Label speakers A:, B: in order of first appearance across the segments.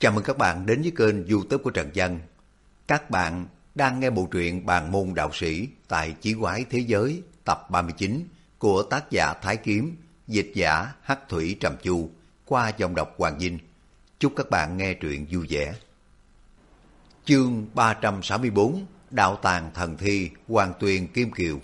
A: Chào mừng các bạn đến với kênh YouTube của Trần Dân. Các bạn đang nghe bộ truyện Bàn môn đạo sĩ tại Chí Quái Thế Giới tập 39 của tác giả Thái Kiếm, dịch giả Hắc Thủy Trầm Chu qua dòng đọc Hoàng Vinh. Chúc các bạn nghe truyện vui vẻ. Chương 364 Đạo Tàng Thần Thi Hoàng Tuyền Kim Kiều.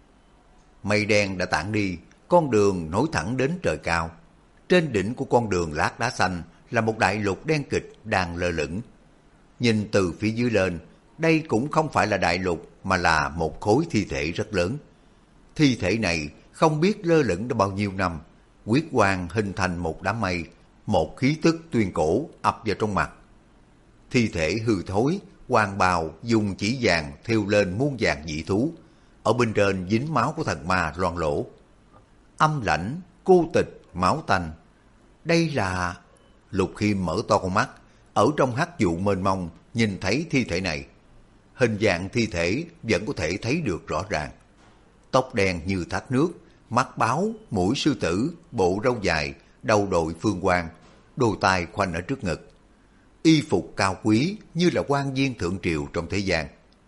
A: Mây đen đã tản đi, con đường nối thẳng đến trời cao. Trên đỉnh của con đường lát đá xanh là một đại lục đen kịch đang lơ lửng. Nhìn từ phía dưới lên, đây cũng không phải là đại lục mà là một khối thi thể rất lớn. Thi thể này không biết lơ lửng đã bao nhiêu năm, huyết quang hình thành một đám mây, một khí tức tuyên cổ ập vào trong mặt. Thi thể hư thối, hoàng bào dùng chỉ vàng thêu lên muôn vàng dị thú, ở bên trên dính máu của thần ma loang lỗ. Âm lãnh, cô tịch, máu tanh. Đây là... Lục Khiêm mở to con mắt, ở trong hắc vụ mênh mông nhìn thấy thi thể này. Hình dạng thi thể vẫn có thể thấy được rõ ràng. Tóc đen như thác nước, mắt báo, mũi sư tử, bộ râu dài, đầu đội phương quang, đôi tai khoanh ở trước ngực. Y phục cao quý như là quan viên thượng triều trong thế gian.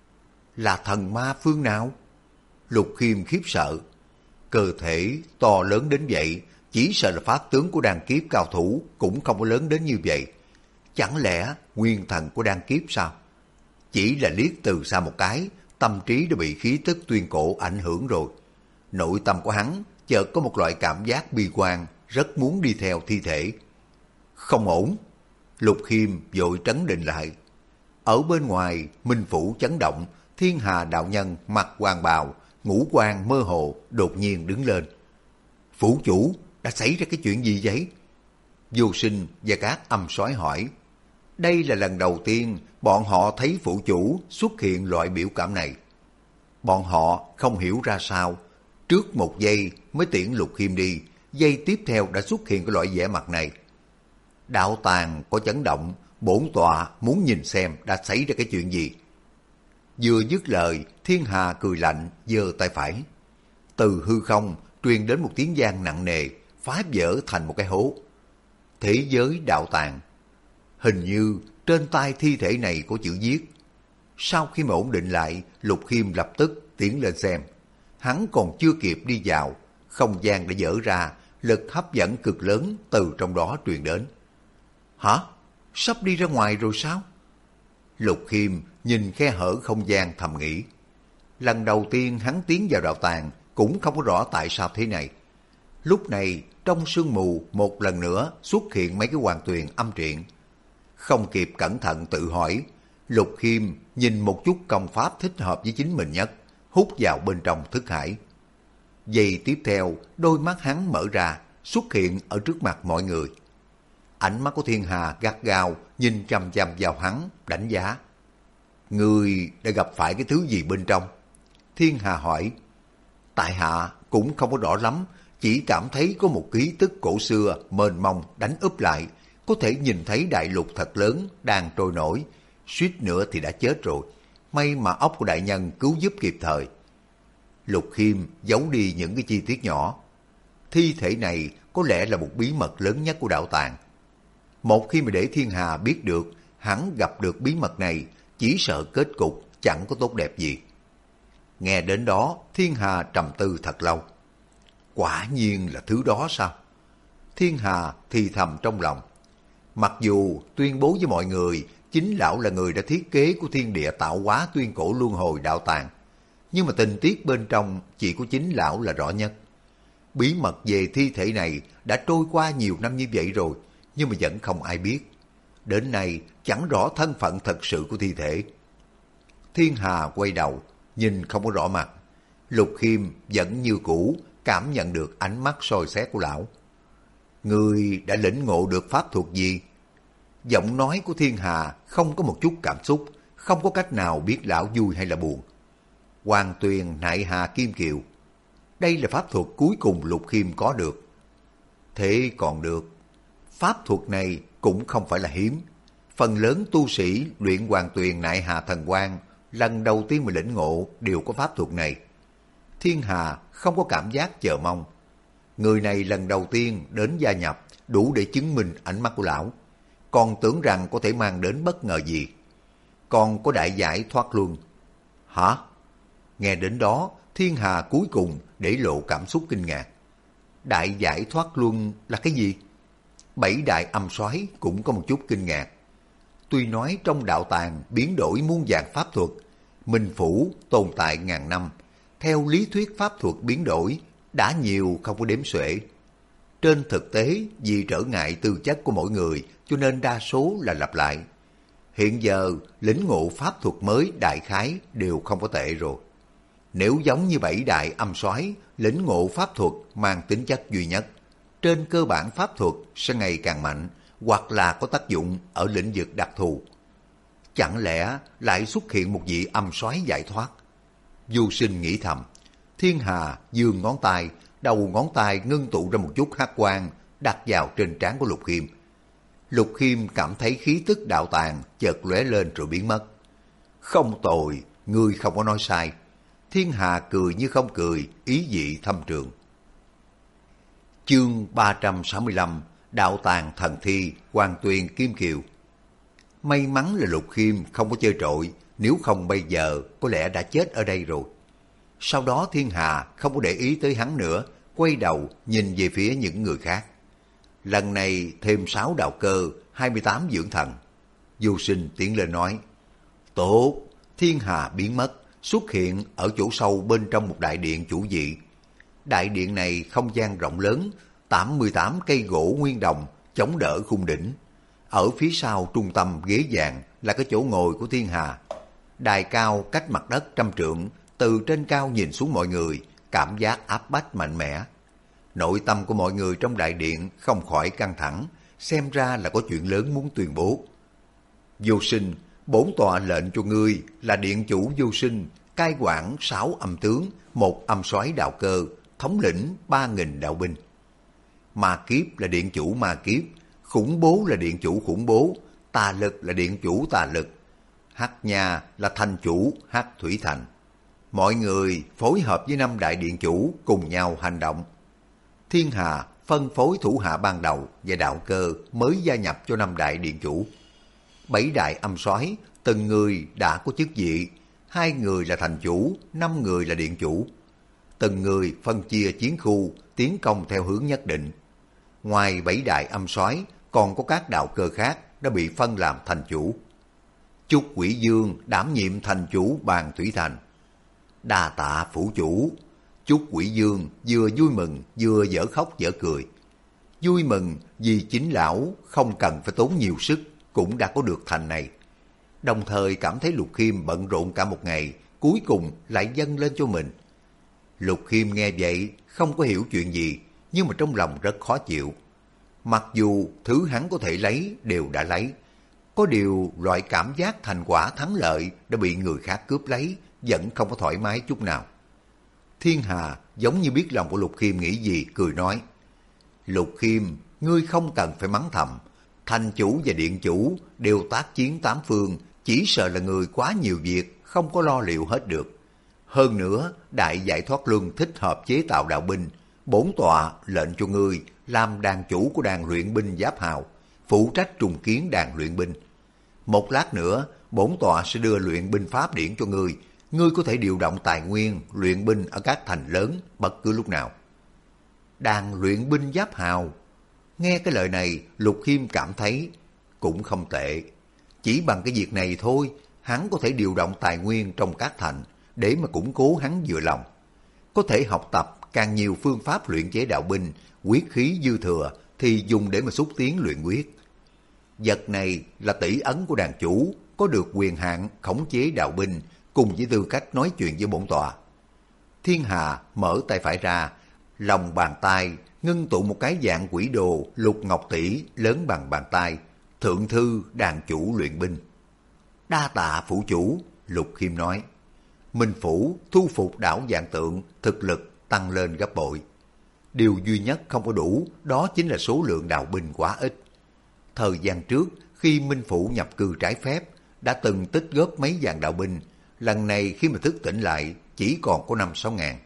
A: Là thần ma phương nào? Lục Khiêm khiếp sợ. Cơ thể to lớn đến vậy, chỉ sợ là pháp tướng của đan kiếp cao thủ cũng không có lớn đến như vậy. Chẳng lẽ nguyên thần của đan kiếp sao? Chỉ là liếc từ xa một cái, tâm trí đã bị khí tức tuyên cổ ảnh hưởng rồi. Nội tâm của hắn chợt có một loại cảm giác bi quan, rất muốn đi theo thi thể. Không ổn. Lục Khiêm vội trấn định lại. Ở bên ngoài, minh phủ chấn động, Thiên Hà đạo nhân mặc hoàng bào, ngũ quan mơ hồ, đột nhiên đứng lên. Phủ chủ, đã xảy ra cái chuyện gì vậy? Vô Sinh và các âm soái hỏi. Đây là lần đầu tiên bọn họ thấy phủ chủ xuất hiện loại biểu cảm này. Bọn họ không hiểu ra sao. Trước một giây mới tiễn Lục Khiêm đi, giây tiếp theo đã xuất hiện cái loại vẻ mặt này. Đạo tàng có chấn động, bổn tọa muốn nhìn xem đã xảy ra cái chuyện gì. Vừa dứt lời, Thiên Hà cười lạnh, giơ tay phải. Từ hư không truyền đến một tiếng vang nặng nề, phá vỡ thành một cái hố. Thế giới đạo tàng. Hình như trên tay thi thể này có chữ viết. Sau khi mà ổn định lại, Lục Khiêm lập tức tiến lên xem. Hắn còn chưa kịp đi vào, không gian đã dở ra, lực hấp dẫn cực lớn từ trong đó truyền đến. Hả? Sắp đi ra ngoài rồi sao? Lục Khiêm nhìn khe hở không gian thầm nghĩ. Lần đầu tiên hắn tiến vào đạo tàng cũng không có rõ tại sao thế này. Lúc này trong sương mù một lần nữa xuất hiện mấy cái hoàng tuyền âm triện. Không kịp cẩn thận tự hỏi, Lục Khiêm nhìn một chút công pháp thích hợp với chính mình nhất, hút vào bên trong thức hải. Giây tiếp theo, đôi mắt hắn mở ra, xuất hiện ở trước mặt mọi người. Ánh mắt của Thiên Hà gắt gao nhìn chằm chằm vào hắn, đánh giá. Người đã gặp phải cái thứ gì bên trong? Thiên Hà hỏi. Tại hạ cũng không có rõ lắm, chỉ cảm thấy có một khí tức cổ xưa mênh mông đánh úp lại, có thể nhìn thấy đại lục thật lớn đang trôi nổi, suýt nữa thì đã chết rồi. May mà óc của đại nhân cứu giúp kịp thời. Lục Khiêm giấu đi những cái chi tiết nhỏ. Thi thể này có lẽ là một bí mật lớn nhất của đạo tàng. Một khi mà để Thiên Hà biết được hắn gặp được bí mật này, chỉ sợ kết cục chẳng có tốt đẹp gì. Nghe đến đó, Thiên Hà trầm tư thật lâu. Quả nhiên là thứ đó sao? Thiên Hà thì thầm trong lòng. Mặc dù tuyên bố với mọi người chính lão là người đã thiết kế của thiên địa tạo hóa tuyên cổ luân hồi đạo tàng, nhưng mà tình tiết bên trong chỉ có chính lão là rõ nhất. Bí mật về thi thể này đã trôi qua nhiều năm như vậy rồi, nhưng mà vẫn không ai biết. Đến nay chẳng rõ thân phận thật sự của thi thể. Thiên Hà quay đầu, nhìn không có rõ mặt. Lục Khiêm vẫn như cũ, cảm nhận được ánh mắt soi xét của lão. Người đã lĩnh ngộ được pháp thuật gì? Giọng nói của Thiên Hà không có một chút cảm xúc, không có cách nào biết lão vui hay là buồn. Hoàng Tuyền Nại Hà Kim Kiều. Đây là pháp thuật cuối cùng Lục Khiêm có được. Thế còn được. Pháp thuật này cũng không phải là hiếm. Phần lớn tu sĩ luyện Hoàng Tuyền Nại Hà Thần Quang lần đầu tiên mà lĩnh ngộ đều có pháp thuật này. Thiên Hà không có cảm giác chờ mong. Người này lần đầu tiên đến gia nhập đủ để chứng minh ánh mắt của lão. còn tưởng rằng có thể mang đến bất ngờ gì. Còn có đại giải thoát luân. Hả? Nghe đến đó, Thiên Hà cuối cùng để lộ cảm xúc kinh ngạc. Đại giải thoát luân là cái gì? Bảy đại âm soái cũng có một chút kinh ngạc. Tuy nói trong đạo tàng biến đổi muôn vàn pháp thuật, Minh Phủ tồn tại ngàn năm, theo lý thuyết pháp thuật biến đổi đã nhiều không có đếm xuể. Trên thực tế, vì trở ngại tư chất của mỗi người cho nên đa số là lặp lại. Hiện giờ, lĩnh ngộ pháp thuật mới đại khái đều không có tệ rồi. Nếu giống như bảy đại âm soái lĩnh ngộ pháp thuật mang tính chất duy nhất, trên cơ bản pháp thuật sẽ ngày càng mạnh hoặc là có tác dụng ở lĩnh vực đặc thù. Chẳng lẽ lại xuất hiện một vị âm soái giải thoát? Du Sinh nghĩ thầm. Thiên Hà giương ngón tay, đầu ngón tay ngưng tụ ra một chút hắc quang đặt vào trên trán của Lục Khiêm. Lục Khiêm cảm thấy khí tức đạo tàng chợt lóe lên rồi biến mất. Không tồi, ngươi không có nói sai. Thiên Hà cười như không cười, ý vị thâm trường. Chương 365, Đạo tàng thần thi, Hoàng Tuyền Kim Kiều. May mắn là Lục Khiêm không có chơi trội, nếu không bây giờ có lẽ đã chết ở đây rồi. Sau đó Thiên Hà không có để ý tới hắn nữa, quay đầu nhìn về phía những người khác. Lần này thêm 6 đạo cơ, 28 dưỡng thần. Du Sinh tiến lên nói, tốt. Thiên Hà biến mất, xuất hiện ở chỗ sâu bên trong một đại điện chủ vị. Đại điện này không gian rộng lớn, 88 cây gỗ nguyên đồng chống đỡ khung đỉnh. Ở phía sau trung tâm ghế vàng là cái chỗ ngồi của Thiên Hà. Đài cao cách mặt đất 100 trượng, từ trên cao nhìn xuống mọi người, cảm giác áp bách mạnh mẽ. Nội tâm của mọi người trong đại điện không khỏi căng thẳng, xem ra là có chuyện lớn muốn tuyên bố. Du Sinh, bổn tọa lệnh cho ngươi là điện chủ Du Sinh, cai quản 6 âm tướng, 1 âm soái đạo cơ, thống lĩnh 3.000 đạo binh. Ma Kiếp là điện chủ ma kiếp, khủng bố là điện chủ khủng bố, tà lực là điện chủ tà lực, Hắc Nha là thành chủ Hắc Thủy Thành. Mọi người phối hợp với 5 đại điện chủ cùng nhau hành động. Thiên Hà phân phối thủ hạ ban đầu và đạo cơ mới gia nhập cho 5 đại điện chủ. 7 đại âm soái từng người đã có chức vị, 2 người là thành chủ, 5 người là điện chủ. Từng người phân chia chiến khu, tiến công theo hướng nhất định. Ngoài 7 đại âm soái, còn có các đạo cơ khác đã bị phân làm thành chủ. Chúc Quỷ Dương đảm nhiệm thành chủ Bàn Thủy Thành. Đa tạ phủ chủ. Chúc Quỷ Dương vừa vui mừng vừa dở khóc dở cười. Vui mừng vì chính lão không cần phải tốn nhiều sức cũng đã có được thành này. Đồng thời cảm thấy Lục Khiêm bận rộn cả một ngày, cuối cùng lại dâng lên cho mình. Lục Khiêm nghe vậy không có hiểu chuyện gì, nhưng mà trong lòng rất khó chịu. Mặc dù thứ hắn có thể lấy đều đã lấy, có điều loại cảm giác thành quả thắng lợi đã bị người khác cướp lấy vẫn không có thoải mái chút nào. Thiên Hà giống như biết lòng của Lục Khiêm nghĩ gì, cười nói, Lục Khiêm, ngươi không cần phải mắng thầm, thành chủ và điện chủ đều tác chiến 8 phương, chỉ sợ là người quá nhiều việc, không có lo liệu hết được. Hơn nữa, đại giải thoát luân thích hợp chế tạo đạo binh, bổn tọa lệnh cho ngươi làm đàn chủ của đàn luyện binh Giáp Hào, phụ trách trùng kiến đàn luyện binh. Một lát nữa, bổn tọa sẽ đưa luyện binh pháp điển cho ngươi, ngươi có thể điều động tài nguyên luyện binh ở các thành lớn bất cứ lúc nào. Đàn luyện binh Giáp Hào. Nghe cái lời này, Lục Khiêm cảm thấy cũng không tệ. Chỉ bằng cái việc này thôi, hắn có thể điều động tài nguyên trong các thành để mà củng cố hắn vừa lòng. Có thể học tập càng nhiều phương pháp luyện chế đạo binh, quyết khí dư thừa thì dùng để mà xúc tiến luyện quyết. Vật này là tỷ ấn của đàn chủ, có được quyền hạn khống chế đạo binh cùng với tư cách nói chuyện với bổn tọa. Thiên Hà mở tay phải ra, lòng bàn tay ngưng tụ một cái dạng quỷ đồ lục ngọc tỷ lớn bằng bàn tay, thượng thư đàn chủ luyện binh. Đa tạ phủ chủ, Lục Khiêm nói. Minh Phủ thu phục đảo Vạn Tượng, thực lực tăng lên gấp bội. Điều duy nhất không có đủ đó chính là số lượng đạo binh quá ít. Thời gian trước khi Minh Phủ nhập cư trái phép đã từng tích góp mấy vạn đạo binh, lần này khi mà thức tỉnh lại chỉ còn có 5-6 ngàn.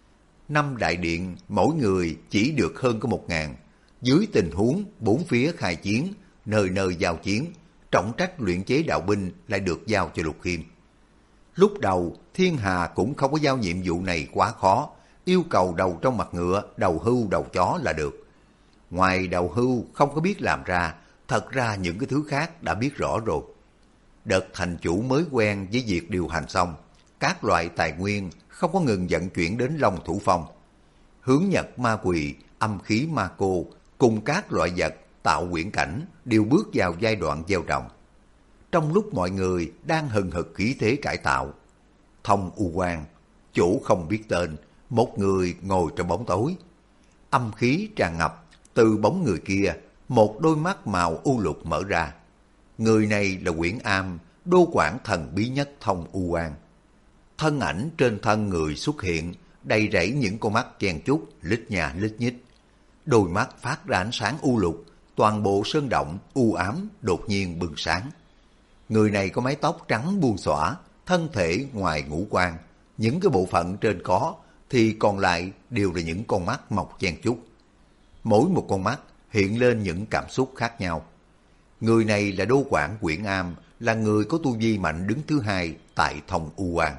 A: 5 đại điện mỗi người chỉ được hơn có 1.000. Dưới tình huống 4 phía khai chiến, nơi nơi giao chiến, trọng trách luyện chế đạo binh lại được giao cho Lục Khiêm. Lúc đầu, Thiên Hà cũng không có giao nhiệm vụ này quá khó, yêu cầu đầu trong mặt ngựa, đầu hưu đầu chó là được. Ngoài đầu hưu không có biết làm ra, thật ra những cái thứ khác đã biết rõ rồi. Đợt thành chủ mới quen với việc điều hành xong, các loại tài nguyên không có ngừng vận chuyển đến Long Thủ Phong. Hướng Nhật Ma Quỳ, âm khí Ma Cô cùng các loại vật tạo quyển cảnh đều bước vào giai đoạn gieo trồng. Trong lúc mọi người đang hừng hực khí thế cải tạo, Thông U Quang, chỗ không biết tên, một người ngồi trong bóng tối. Âm khí tràn ngập, từ bóng người kia, một đôi mắt màu u lục mở ra. Người này là Uyển Am, đô quản thần bí nhất Thông U Quang. Thân ảnh trên thân người xuất hiện, đầy rẫy những con mắt chen chúc, lít nhà lít nhít. Đôi mắt phát ra ánh sáng u lục, toàn bộ sơn động u ám đột nhiên bừng sáng. Người này có mái tóc trắng buông xõa, thân thể ngoài ngũ quan, những cái bộ phận trên có thì còn lại đều là những con mắt mọc chen chúc. Mỗi một con mắt hiện lên những cảm xúc khác nhau. Người này là đô quản Uyển Am, là người có tu vi mạnh đứng thứ hai tại Thông U Quang.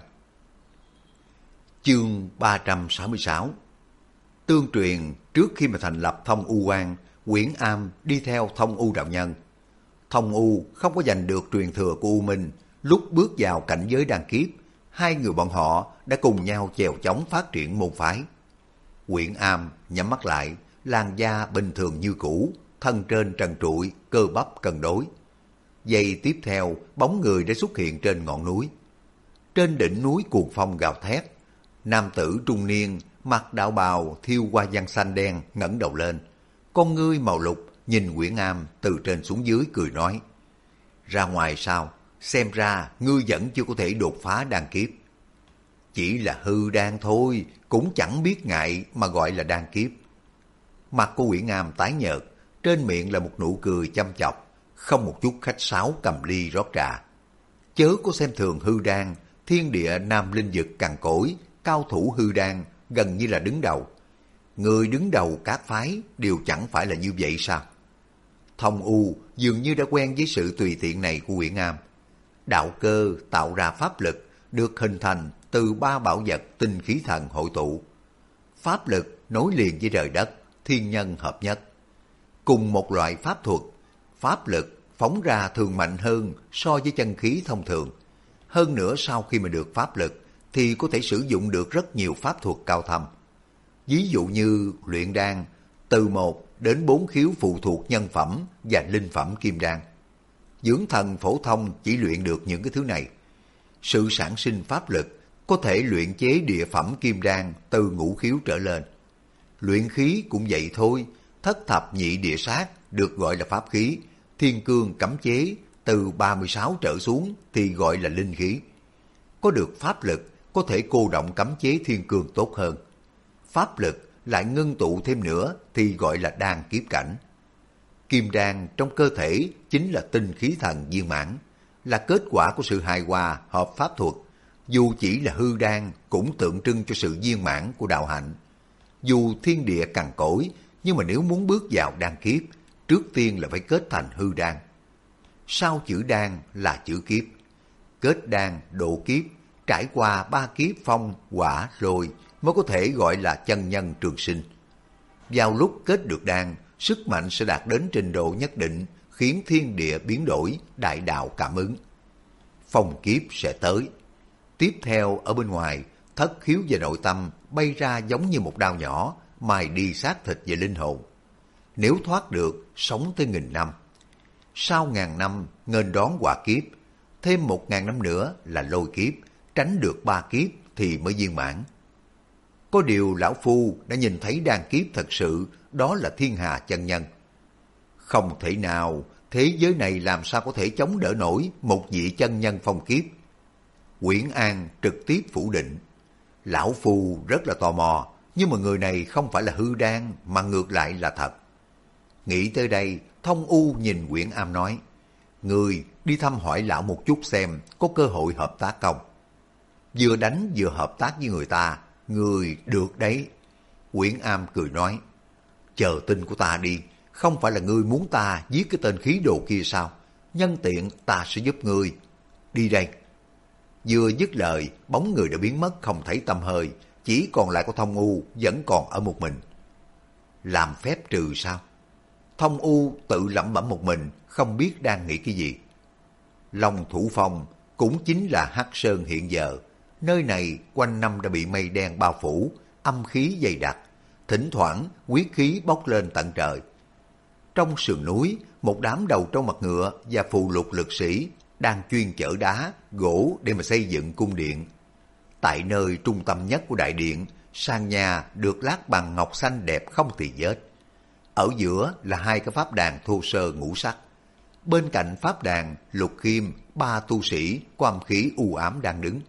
A: Chương 366. Tương truyền trước khi mà thành lập Thông U Quang, Uyển Am đi theo Thông U đạo nhân. Thông U không có giành được truyền thừa của U Minh, lúc bước vào cảnh giới đan kiếp, hai người bọn họ đã cùng nhau chèo chống phát triển môn phái. Uyển Am nhắm mắt lại, làn da bình thường như cũ, thân trên trần trụi, cơ bắp cân đối. Giây tiếp theo, bóng người đã xuất hiện trên ngọn núi. Trên đỉnh núi cuồng phong gào thét, nam tử trung niên mặc đạo bào thiêu hoa văn xanh đen ngẩng đầu lên, con ngươi màu lục nhìn Uyển Am từ trên xuống dưới cười nói: ra ngoài sao, xem ra ngươi vẫn chưa có thể đột phá đan kiếp. Chỉ là hư đan thôi, cũng chẳng biết ngại mà gọi là đan kiếp. Mặt của Uyển Am tái nhợt, trên miệng là một nụ cười chăm chọc, không một chút khách sáo cầm ly rót trà. Chớ có xem thường hư đan, thiên địa nam linh vực cằn cỗi, cao thủ hư đan gần như là đứng đầu. Người đứng đầu các phái đều chẳng phải là như vậy sao? Thông U dường như đã quen với sự tùy tiện này của Uyển Am. Đạo cơ tạo ra pháp lực được hình thành từ ba bảo vật tinh khí thần hội tụ. Pháp lực nối liền với trời đất, thiên nhân hợp nhất. Cùng một loại pháp thuật, pháp lực phóng ra thường mạnh hơn so với chân khí thông thường. Hơn nữa sau khi mà được pháp lực thì có thể sử dụng được rất nhiều pháp thuật cao thâm. Ví dụ như luyện đan, từ 1 đến 4 khiếu phụ thuộc nhân phẩm và linh phẩm kim đan. Dưỡng thần phổ thông chỉ luyện được những cái thứ này. Sự sản sinh pháp lực có thể luyện chế địa phẩm kim đan từ ngũ khiếu trở lên. Luyện khí cũng vậy thôi, thất thập nhị địa sát được gọi là pháp khí, thiên cương cấm chế từ 36 trở xuống thì gọi là linh khí. Có được pháp lực có thể cô động cấm chế thiên cương tốt hơn. Pháp lực lại ngưng tụ thêm nữa thì gọi là đan kiếp cảnh. Kim đan trong cơ thể chính là tinh khí thần viên mãn, là kết quả của sự hài hòa hợp pháp thuật. Dù chỉ là hư đan cũng tượng trưng cho sự viên mãn của đạo hạnh. Dù thiên địa cằn cỗi, nhưng mà nếu muốn bước vào đan kiếp, trước tiên là phải kết thành hư đan. Sau chữ đan là chữ kiếp. Kết đan độ kiếp, trải qua 3 kiếp phong, hỏa, lôi mới có thể gọi là chân nhân trường sinh. Vào lúc kết được đan, sức mạnh sẽ đạt đến trình độ nhất định, khiến thiên địa biến đổi, đại đạo cảm ứng. Phong kiếp sẽ tới. Tiếp theo ở bên ngoài, thất khiếu và nội tâm bay ra giống như một đao nhỏ, mài đi xác thịt và linh hồn. Nếu thoát được, sống tới 1000 năm. Sau 1000 năm, nghênh đón hỏa kiếp. Thêm 1000 năm nữa là lôi kiếp, tránh được 3 kiếp thì mới viên mãn. Có điều lão phu đã nhìn thấy đan kiếp thật sự, đó là thiên hà chân nhân. Không thể nào, thế giới này làm sao có thể chống đỡ nổi một vị chân nhân phong kiếp. Uyển An trực tiếp phủ định. Lão phu rất là tò mò, nhưng mà người này không phải là hư đan mà ngược lại là thật. Nghĩ tới đây, Thông U nhìn Uyển Am nói: người đi thăm hỏi lão một chút xem có cơ hội hợp tác không. Vừa đánh vừa hợp tác với người ta, người được đấy. Uyển Am cười nói: chờ tin của ta đi, không phải là ngươi muốn ta giết cái tên khí đồ kia sao? Nhân tiện ta sẽ giúp ngươi. Đi đây. Vừa dứt lời, bóng người đã biến mất không thấy tăm hơi, chỉ còn lại có Thông U vẫn còn ở một mình. Làm phép trừ sao? Thông U tự lẩm bẩm một mình, không biết đang nghĩ cái gì. Long Thủ Phong cũng chính là Hắc Sơn hiện giờ. Nơi này quanh năm đã bị mây đen bao phủ, âm khí dày đặc, thỉnh thoảng huyết khí bốc lên tận trời. Trong sườn núi, một đám đầu trâu mặt ngựa và phù lục lực sĩ đang chuyên chở đá, gỗ để mà xây dựng cung điện. Tại nơi trung tâm nhất của đại điện, sàn nhà được lát bằng ngọc xanh đẹp không tì vết. Ở giữa là hai cái pháp đàn thô sơ ngũ sắc. Bên cạnh pháp đàn, Lục Khiêm, ba tu sĩ có âm khí u ám đang đứng.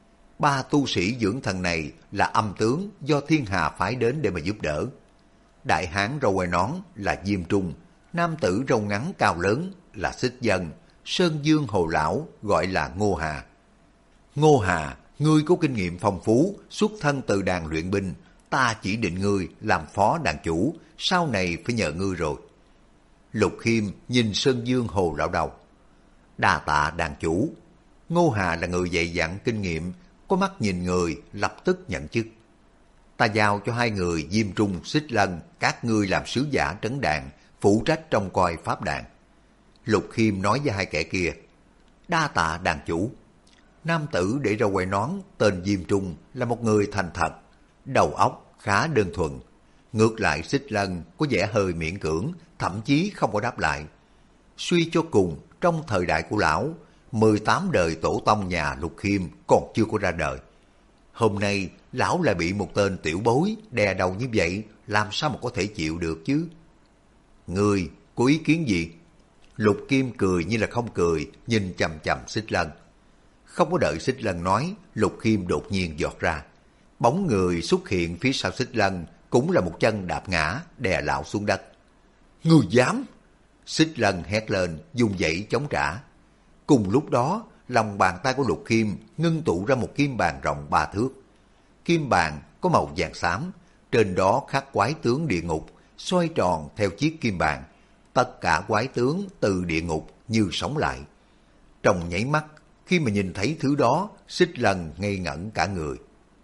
A: Ba tu sĩ dưỡng thần này là âm tướng do thiên hà phái đến để mà giúp đỡ. Đại hán râu quai nón là Diêm Trung, nam tử râu ngắn cao lớn là Xích Dân, Sơn Dương Hồ Lão gọi là Ngô Hà. Ngô Hà, ngươi có kinh nghiệm phong phú, xuất thân từ đàn luyện binh, ta chỉ định ngươi làm phó đàn chủ, sau này phải nhờ ngươi rồi. Lục Khiêm nhìn Sơn Dương Hồ Lão đầu. Đa tạ đàn chủ. Ngô Hà là người dày dặn kinh nghiệm, có mắt nhìn người, lập tức nhận chức. Ta giao cho hai người Diêm Trung, Xích Lân, các ngươi làm sứ giả trấn đàn, phụ trách trông coi pháp đàn. Lục Khiêm nói với hai kẻ kia, đa tạ đàn chủ. Nam tử để râu quai nón tên Diêm Trung là một người thành thật, đầu óc khá đơn thuần. Ngược lại Xích Lân có vẻ hơi miễn cưỡng, thậm chí không có đáp lại. Suy cho cùng, trong thời đại của lão, 18 đời tổ tông nhà Lục Khiêm còn chưa có ra đời. Hôm nay, lão lại bị một tên tiểu bối đè đầu như vậy, làm sao mà có thể chịu được chứ? Ngươi có ý kiến gì? Lục Khiêm cười như là không cười, nhìn chằm chằm Xích Lân. Không có đợi Xích Lân nói, Lục Khiêm đột nhiên giọt ra. Bóng người xuất hiện phía sau Xích Lân, cũng là một chân đạp ngã, đè lão xuống đất. Ngươi dám! Xích Lân hét lên, dùng dãy chống trả. Cùng lúc đó, lòng bàn tay của Lục Khiêm ngưng tụ ra một kim bàn rộng 3 thước. Kim bàn có màu vàng xám, trên đó khắc quái tướng địa ngục, xoay tròn theo chiếc kim bàn. Tất cả quái tướng từ địa ngục như sống lại. Trong nháy mắt, khi mà nhìn thấy thứ đó, Xích Lân ngây ngẩn cả người.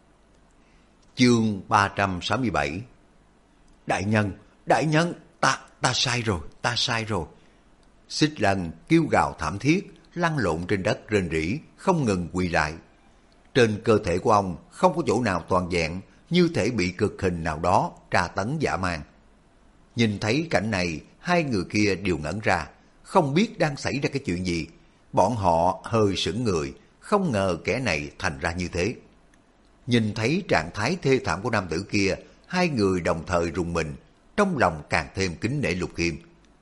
A: Chương 367. Đại nhân, ta sai rồi. Xích Lân kêu gào thảm thiết, lăn lộn trên đất rên rỉ, không ngừng quỳ lại. Trên cơ thể của ông không có chỗ nào toàn vẹn, như thể bị cực hình nào đó tra tấn dã man. Nhìn thấy cảnh này, hai người kia đều ngẩn ra, không biết đang xảy ra cái chuyện gì. Bọn họ hơi sững người, không ngờ kẻ này thành ra như thế. Nhìn thấy trạng thái thê thảm của nam tử kia, hai người đồng thời rùng mình, trong lòng càng thêm kính nể Lục Khiêm.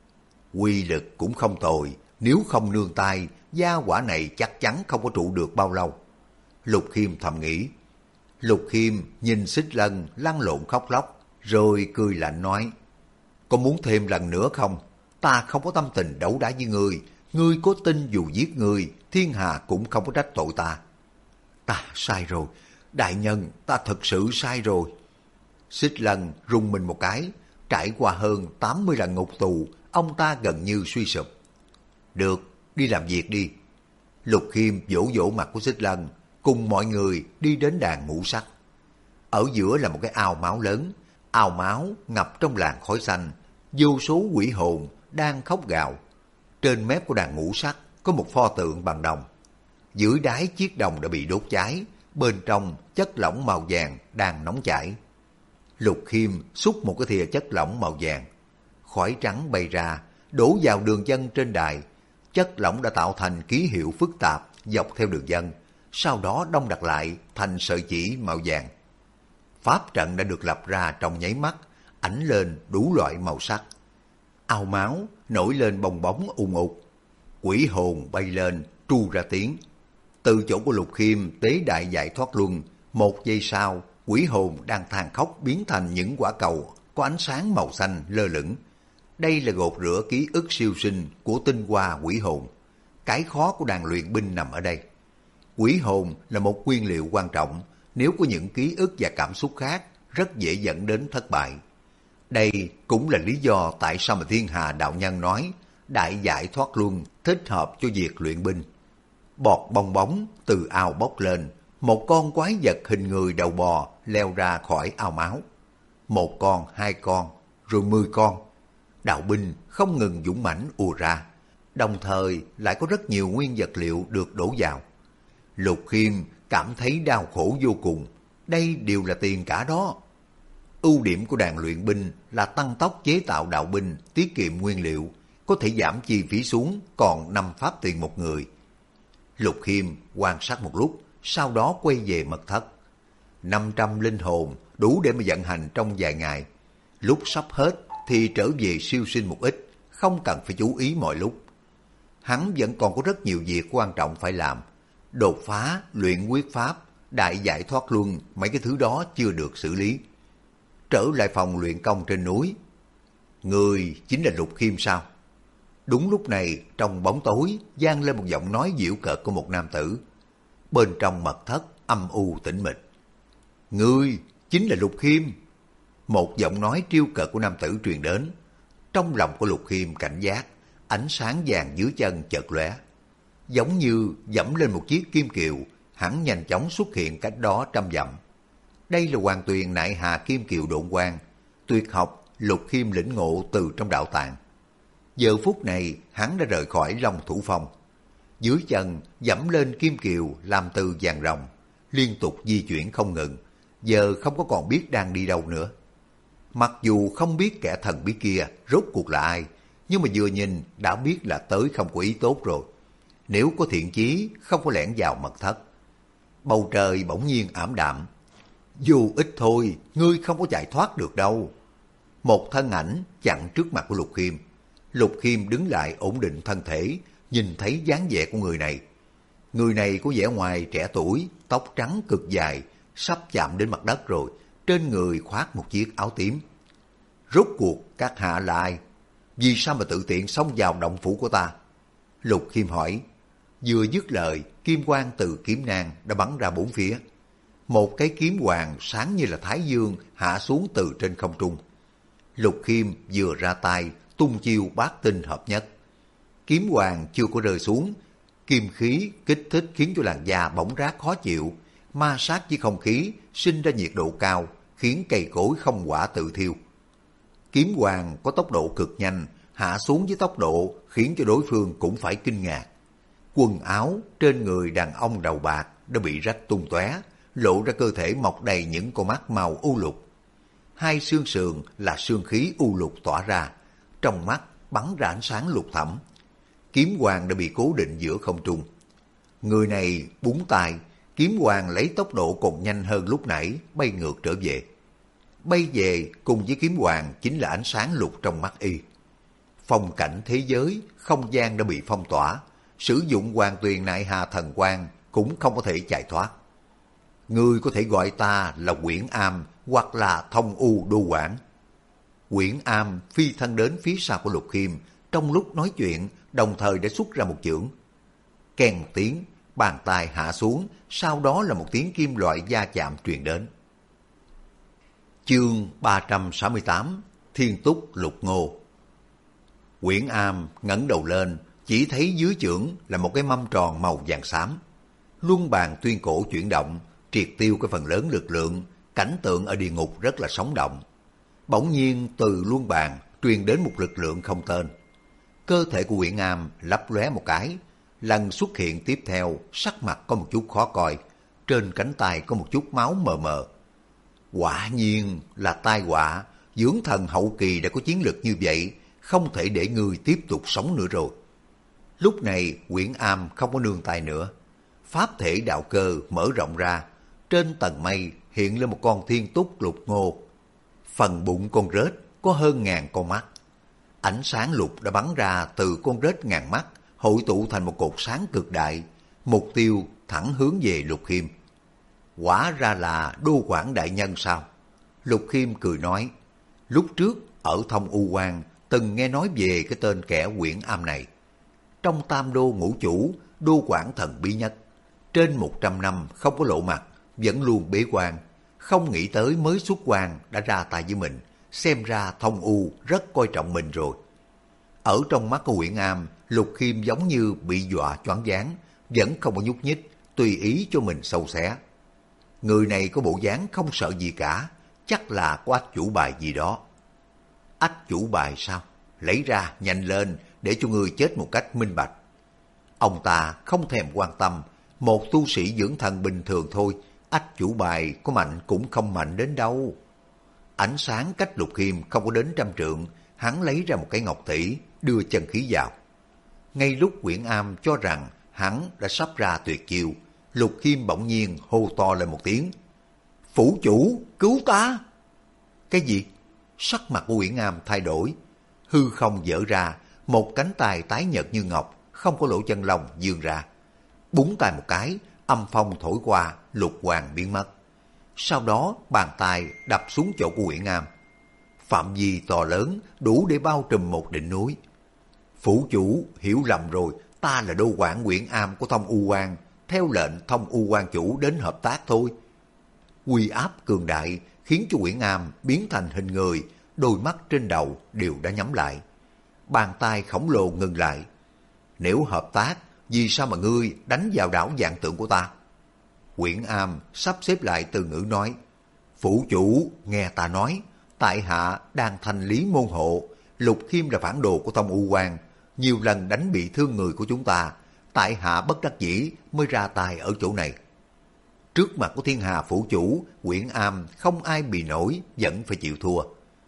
A: Quy lực cũng không tồi, nếu không nương tay, gia quả này chắc chắn không có trụ được bao lâu. Lục Khiêm thầm nghĩ. Lục Khiêm nhìn Xích Lân lăn lộn khóc lóc, rồi cười lạnh nói, có muốn thêm lần nữa không? Ta không có tâm tình đấu đá với ngươi, ngươi có tin dù giết ngươi, thiên hà cũng không có trách tội ta. Ta sai rồi, đại nhân, ta thật sự sai rồi. Xích Lân rung mình một cái, trải qua hơn 80 lần ngục tù, ông ta gần như suy sụp. Được, đi làm việc đi. Lục Khiêm vỗ vỗ mặt của Xích Lân, cùng mọi người đi đến đàn ngũ sắc. Ở giữa là một cái ao máu lớn, ao máu ngập trong làn khói xanh, vô số quỷ hồn đang khóc gào. Trên mép của đàn ngũ sắc có một pho tượng bằng đồng. Dưới đáy chiếc đồng đã bị đốt cháy, bên trong chất lỏng màu vàng đang nóng chảy. Lục Khiêm xúc một cái thìa chất lỏng màu vàng. Khói trắng bay ra, đổ vào đường vân trên đài. Chất lỏng đã tạo thành ký hiệu phức tạp dọc theo đường vân, sau đó đông đặc lại thành sợi chỉ màu vàng. Pháp trận đã được lập ra trong nháy mắt, ánh lên đủ loại màu sắc. Ao máu nổi lên bong bóng ùn ụt, quỷ hồn bay lên tru ra tiếng. Từ chỗ của Lục Khiêm tế đại giải thoát luân, một giây sau, quỷ hồn đang than khóc biến thành những quả cầu có ánh sáng màu xanh lơ lửng. Đây là gột rửa ký ức siêu sinh của tinh hoa quỷ hồn. Cái khó của đàn luyện binh nằm ở đây. Quỷ hồn là một nguyên liệu quan trọng, nếu có những ký ức và cảm xúc khác, rất dễ dẫn đến thất bại. Đây cũng là lý do tại sao mà Thiên Hà đạo nhân nói đại giải thoát luân thích hợp cho việc luyện binh. Bọt bong bóng từ ao bốc lên, một con quái vật hình người đầu bò leo ra khỏi ao máu. Một con, hai con, rồi 10 con. Đạo binh không ngừng dũng mãnh ùa ra, đồng thời lại có rất nhiều nguyên vật liệu được đổ vào. Lục Khiêm cảm thấy đau khổ vô cùng, đây đều là tiền cả đó. Ưu điểm của đàn luyện binh là tăng tốc chế tạo đạo binh, tiết kiệm nguyên liệu, có thể giảm chi phí xuống còn 5 pháp tiền một người. Lục Khiêm quan sát một lúc, sau đó quay về mật thất. 500 linh hồn đủ để mà vận hành trong vài ngày. Lúc sắp hết thì trở về siêu sinh một ít, không cần phải chú ý mọi lúc. Hắn vẫn còn có rất nhiều việc quan trọng phải làm. Đột phá, luyện quyết pháp, đại giải thoát luân, mấy cái thứ đó chưa được xử lý. Trở lại phòng luyện công trên núi. Người chính là Lục Khiêm sao? Đúng lúc này, trong bóng tối, vang lên một giọng nói giễu cợt của một nam tử. Bên trong mật thất, âm u tĩnh mịch. Ngươi chính là Lục Khiêm. Một giọng nói trêu cợt của nam tử truyền đến. Trong lòng của Lục Khiêm cảnh giác, ánh sáng vàng dưới chân chợt lóe. Giống như dẫm lên một chiếc kim kiều, hắn nhanh chóng xuất hiện cách đó 100 dặm. Đây là Hoàng Tuyền Nại Hà Kim Kiều Độn Quang, tuyệt học Lục Khiêm lĩnh ngộ từ trong đạo tàng. Giờ phút này hắn đã rời khỏi Long Thủ Phong. Dưới chân dẫm lên kim kiều làm từ vàng rồng, liên tục di chuyển không ngừng, giờ không có còn biết đang đi đâu nữa. Mặc dù không biết kẻ thần bí kia rốt cuộc là ai, nhưng mà vừa nhìn đã biết là tới không có ý tốt rồi. Nếu có thiện chí không có lẻn vào mật thất. Bầu trời bỗng nhiên ảm đạm. Dù ít thôi, ngươi không có chạy thoát được đâu. Một thân ảnh chặn trước mặt của Lục Khiêm. Lục Khiêm đứng lại ổn định thân thể, nhìn thấy dáng vẻ của người này. Người này có vẻ ngoài trẻ tuổi, tóc trắng cực dài, sắp chạm đến mặt đất rồi, trên người khoác một chiếc áo tím. Rốt cuộc các hạ là ai? Vì sao mà tự tiện xông vào động phủ của ta? Lục Khiêm hỏi. Vừa dứt lời, kim quang từ kiếm nang đã bắn ra bốn phía. Một cái kiếm hoàng sáng như là thái dương hạ xuống từ trên không trung. Lục Khiêm vừa ra tay, tung chiêu bát tinh hợp nhất. Kiếm hoàng chưa có rơi xuống, kim khí kích thích khiến cho làn da bỏng rát khó chịu, ma sát với không khí sinh ra nhiệt độ cao, khiến cây cối không quả tự thiêu. Kiếm hoàng có tốc độ cực nhanh, hạ xuống với tốc độ khiến cho đối phương cũng phải kinh ngạc. Quần áo trên người đàn ông đầu bạc đã bị rách tung tóe, lộ ra cơ thể mọc đầy những con mắt màu u lục. Hai xương sườn là xương khí u lục tỏa ra, trong mắt bắn ra ánh sáng lục thẫm. Kiếm hoàng đã bị cố định giữa không trung. Người này búng tay, kiếm hoàng lấy tốc độ còn nhanh hơn lúc nãy bay ngược trở về. Bay về cùng với kiếm hoàng chính là ánh sáng lục trong mắt y. Phong cảnh thế giới, không gian đã bị phong tỏa, sử dụng Hoàng Tuyền Nại Hà thần quang cũng không có thể chạy thoát. Ngươi có thể gọi ta là Quyển Am hoặc là Thông U Đô Quảng. Quyển Am phi thân đến phía sau của Lục Khiêm, trong lúc nói chuyện đồng thời đã xuất ra một chưởng. Keng một tiếng, bàn tay hạ xuống, sau đó là một tiếng kim loại va chạm truyền đến. Chương 368 Thiên Túc Lục Ngô. Quyển Am ngẩng đầu lên, chỉ thấy dưới chưởng là một cái mâm tròn màu vàng xám. Luân bàn tuyên cổ chuyển động, triệt tiêu cái phần lớn lực lượng, cảnh tượng ở địa ngục rất là sống động. Bỗng nhiên từ luân bàn truyền đến một lực lượng không tên. Cơ thể của Quyển Am lấp lóe một cái, lần xuất hiện tiếp theo sắc mặt có một chút khó coi, trên cánh tay có một chút máu mờ mờ. Quả nhiên là tai họa, dưỡng thần hậu kỳ đã có chiến lực như vậy, không thể để ngươi tiếp tục sống nữa rồi. Lúc này Quyển Am không có nương tay nữa, pháp thể đạo cơ mở rộng ra, trên tầng mây hiện lên một con thiên túc lục ngô. Phần bụng con rết có hơn 1000 con mắt. Ánh sáng lục đã bắn ra từ con rết ngàn mắt, hội tụ thành một cột sáng cực đại, mục tiêu thẳng hướng về Lục Khiêm. Quả ra là Đô Quảng đại nhân sao? Lục Khiêm cười nói, lúc trước ở Thông U Quan từng nghe nói về cái tên kẻ Quyển Am này. Trong Tam Đô ngũ chủ, Đô Quảng thần bí nhất, trên 100 năm không có lộ mặt, vẫn luôn bế quan, không nghĩ tới mới xuất quan đã ra tay với mình, xem ra Thông U rất coi trọng mình rồi. Ở trong mắt của Uyển Am, Lục Khiêm giống như bị dọa choáng váng, vẫn không có nhúc nhích, tùy ý cho mình xâu xé. Người này có bộ dáng không sợ gì cả, chắc là có ách chủ bài gì đó. Ách chủ bài sao? Lấy ra nhanh lên để cho người chết một cách minh bạch. Ông ta không thèm quan tâm, một tu sĩ dưỡng thần bình thường thôi, ách chủ bài có mạnh cũng không mạnh đến đâu. Ánh sáng cách Lục Khiêm không có đến 100 trượng, hắn lấy ra một cái ngọc tỷ, đưa chân khí vào. Ngay lúc Uyển Am cho rằng hắn đã sắp ra tuyệt chiêu, Lục Khiêm bỗng nhiên hô to lên một tiếng. Phủ chủ, cứu ta! Cái gì? Sắc mặt của Uyển Am thay đổi. Hư không dở ra, một cánh tay tái nhợt như ngọc, không có lỗ chân lông vươn ra. Búng tay một cái, âm phong thổi qua, lục hoàng biến mất. Sau đó bàn tay đập xuống chỗ của Uyển Am. Phạm vi to lớn, đủ để bao trùm một đỉnh núi. Phủ chủ hiểu lầm rồi, ta là đô quản Uyển Am của Thông U Quan, theo lệnh Thông U Quan chủ đến hợp tác thôi. Uy áp cường đại khiến cho Uyển Am biến thành hình người, đôi mắt trên đầu đều đã nhắm lại. Bàn tay khổng lồ ngừng lại. Nếu hợp tác, vì sao mà ngươi đánh vào đảo vạn tượng của ta? Uyển Am sắp xếp lại từ ngữ nói. Phủ chủ, nghe ta nói, tại hạ đang thanh lý môn hộ, Lục Khiêm là phản đồ của Thông U Quan, nhiều lần đánh bị thương người của chúng ta, tại hạ bất đắc dĩ mới ra tay ở chỗ này. Trước mặt của Thiên Hà phủ chủ, Uyển Am không ai bị nổi, vẫn phải chịu thua.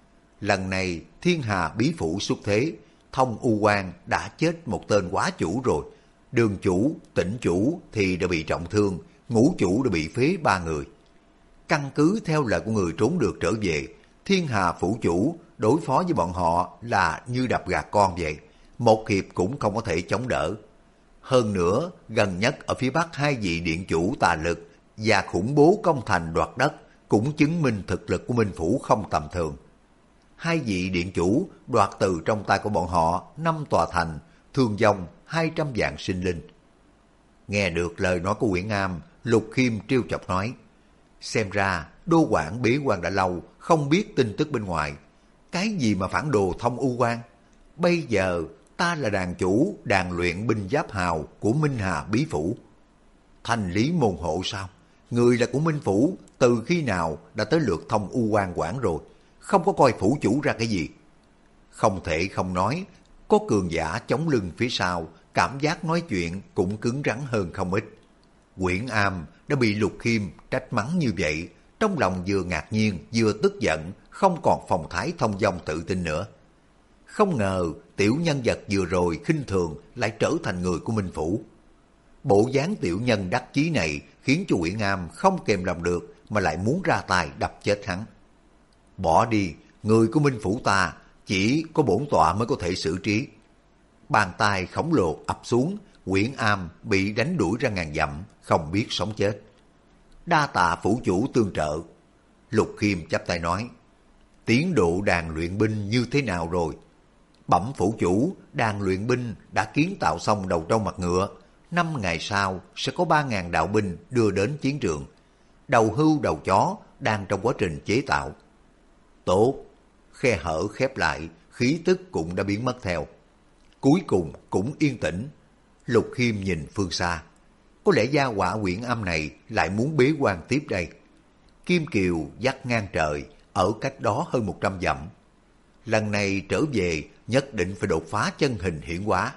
A: Lần này Thiên Hà bí phủ xuất thế, Thông U Quan đã chết một tên quá chủ rồi. Đường chủ, tỉnh chủ thì đã bị trọng thương, ngũ chủ đã bị phế 3 người. Căn cứ theo lời của người trốn được trở về, Thiên Hà phủ chủ đối phó với bọn họ là như đập gà con vậy, một hiệp cũng không có thể chống đỡ. Hơn nữa, gần nhất ở phía bắc 2 vị điện chủ tà lực và khủng bố công thành đoạt đất cũng chứng minh thực lực của Minh Phủ không tầm thường. 2 vị điện chủ đoạt từ trong tay của bọn họ 5 tòa thành, thương vong 200 vạn sinh linh. Nghe được lời nói của Uyển Am, Lục Khiêm trêu chọc nói, xem ra đô quản bế quan đã lâu, không biết tin tức bên ngoài. Cái gì mà phản đồ Thông U Quan? Bây giờ ta là đàn chủ đàn luyện binh giáp hào của Minh Hà bí phủ. Thanh lý môn hộ sao? Người là của Minh Phủ, từ khi nào đã tới lượt Thông U Quan quản rồi, không có coi phủ chủ ra cái gì. Không thể không nói, có cường giả chống lưng phía sau, cảm giác nói chuyện cũng cứng rắn hơn không ít. Uyển Am đã bị Lục Khiêm trách mắng như vậy, trong lòng vừa ngạc nhiên vừa tức giận, không còn phong thái thông dong tự tin nữa. Không ngờ tiểu nhân vật vừa rồi khinh thường lại trở thành người của Minh Phủ. Bộ dáng tiểu nhân đắc chí này khiến cho Uyển Am không kềm lòng được mà lại muốn ra tay đập chết hắn. Bỏ đi, người của Minh Phủ ta chỉ có bổn tọa mới có thể xử trí. Bàn tay khổng lồ ập xuống, Uyển Am bị đánh đuổi ra ngàn dặm, không biết sống chết. Đa tạ phủ chủ tương trợ. Lục Khiêm chắp tay nói, tiến độ đàn luyện binh như thế nào rồi? Bẩm phủ chủ, đàn luyện binh đã kiến tạo xong đầu trâu mặt ngựa. 5 ngày sau sẽ có 3.000 đạo binh đưa đến chiến trường. Đầu hươu đầu chó đang trong quá trình chế tạo. Tốt, khe hở khép lại, khí tức cũng đã biến mất theo. Cuối cùng cũng yên tĩnh. Lục Khiêm nhìn phương xa. Có lẽ gia hỏa Uyển Am này lại muốn bế quan tiếp đây. Kim Kiều dắt ngang trời, ở cách đó hơn 100 dặm. Lần này trở về nhất định phải đột phá chân hình hiển hóa.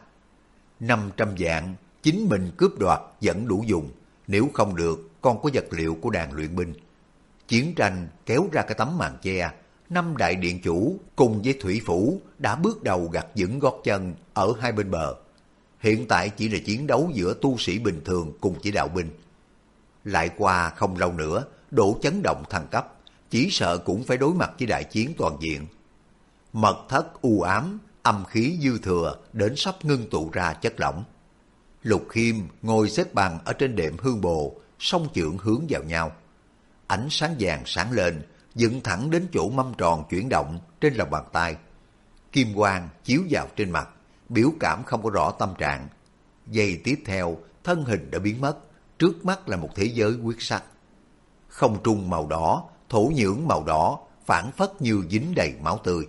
A: 500 vạn chính mình cướp đoạt vẫn đủ dùng, nếu không được còn có vật liệu của đàn luyện binh. Chiến tranh kéo ra cái tấm màn che, 5 đại điện chủ cùng với thủy phủ đã bước đầu gặt vững gót chân ở hai bên bờ. Hiện tại chỉ là chiến đấu giữa tu sĩ bình thường cùng chỉ đạo binh. Lại qua không lâu nữa, độ chấn động thăng cấp, chỉ sợ cũng phải đối mặt với đại chiến toàn diện. Mật thất u ám, âm khí dư thừa đến sắp ngưng tụ ra chất lỏng. Lục Khiêm ngồi xếp bằng ở trên đệm hương bồ, song chưởng hướng vào nhau. Ánh sáng vàng sáng lên, dựng thẳng đến chỗ mâm tròn chuyển động trên lòng bàn tay. Kim quang chiếu vào trên mặt, biểu cảm không có rõ tâm trạng. Giây tiếp theo, thân hình đã biến mất, trước mắt là một thế giới huyết sắc. Không trung màu đỏ, thổ nhưỡng màu đỏ, phảng phất như dính đầy máu tươi.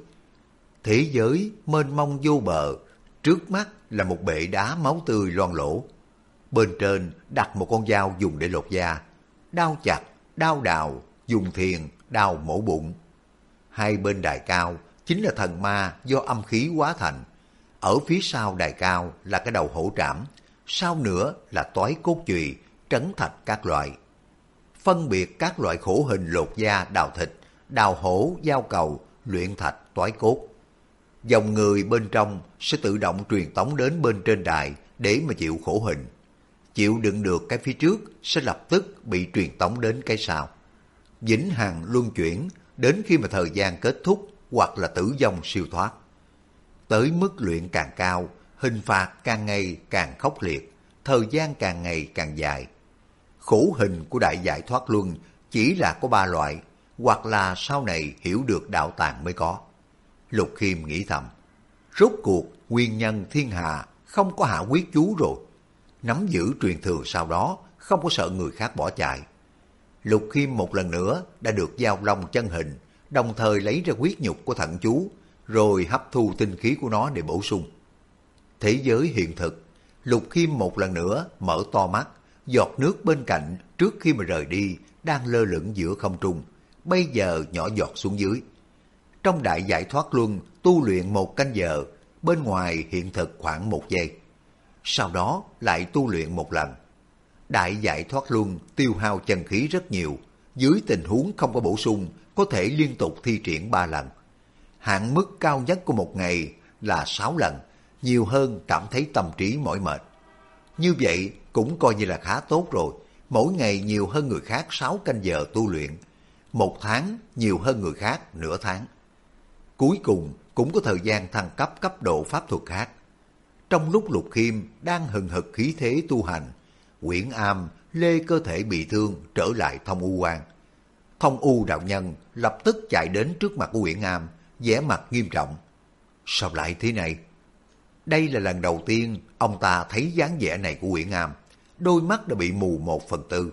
A: Thế giới mênh mông vô bờ, trước mắt là một bệ đá máu tươi loang lổ. Bên trên đặt một con dao dùng để lột da, đao chặt, đao đào, dùng thiền, đao mổ bụng. Hai bên đài cao chính là thần ma do âm khí hóa thành. Ở phía sau đài cao là cái đầu hổ trảm, sau nữa là toái cốt chùy, trấn thạch các loại. Phân biệt các loại khổ hình lột da, đào thịt, đào hổ, dao cầu, luyện thạch, toái cốt. Dòng người bên trong sẽ tự động truyền tống đến bên trên đài để mà chịu khổ hình. Chịu đựng được cái phía trước sẽ lập tức bị truyền tống đến cái sau. Vĩnh hằng luân chuyển đến khi mà thời gian kết thúc hoặc là tử vong siêu thoát. Tới mức luyện càng cao, hình phạt càng ngày càng khốc liệt, thời gian càng ngày càng dài. Khổ hình của đại giải thoát luân chỉ là có 3 loại, hoặc là sau này hiểu được đạo tàng mới có. Lục Khiêm nghĩ thầm, rốt cuộc nguyên nhân thiên hạ không có hạ quyết chú rồi. Nắm giữ truyền thừa sau đó, không có sợ người khác bỏ chạy. Lục Khiêm một lần nữa đã được giao long chân hình, đồng thời lấy ra huyết nhục của thận chú, rồi hấp thu tinh khí của nó để bổ sung. Thế giới hiện thực, Lục Khiêm một lần nữa mở to mắt, giọt nước bên cạnh trước khi mà rời đi đang lơ lửng giữa không trung, bây giờ nhỏ giọt xuống dưới. Trong đại giải thoát luân tu luyện 1 canh giờ, bên ngoài hiện thực khoảng 1 giây. Sau đó lại tu luyện 1 lần. Đại giải thoát luân tiêu hao chân khí rất nhiều, dưới tình huống không có bổ sung có thể liên tục thi triển 3 lần. Hạn mức cao nhất của một ngày là 6 lần, nhiều hơn cảm thấy tâm trí mỏi mệt. Như vậy cũng coi như là khá tốt rồi, mỗi ngày nhiều hơn người khác 6 canh giờ tu luyện, 1 tháng nhiều hơn người khác nửa tháng. Cuối cùng cũng có thời gian thăng cấp cấp độ pháp thuật khác. Trong lúc Lục Khiêm đang hừng hực khí thế tu hành, Uyển Am lê cơ thể bị thương trở lại Thông U Quan. Thông U đạo nhân lập tức chạy đến trước mặt của Uyển Am, vẻ mặt nghiêm trọng. Sao lại thế này? Đây là lần đầu tiên ông ta thấy dáng vẻ này của Uyển Am, đôi mắt đã bị mù 1/4.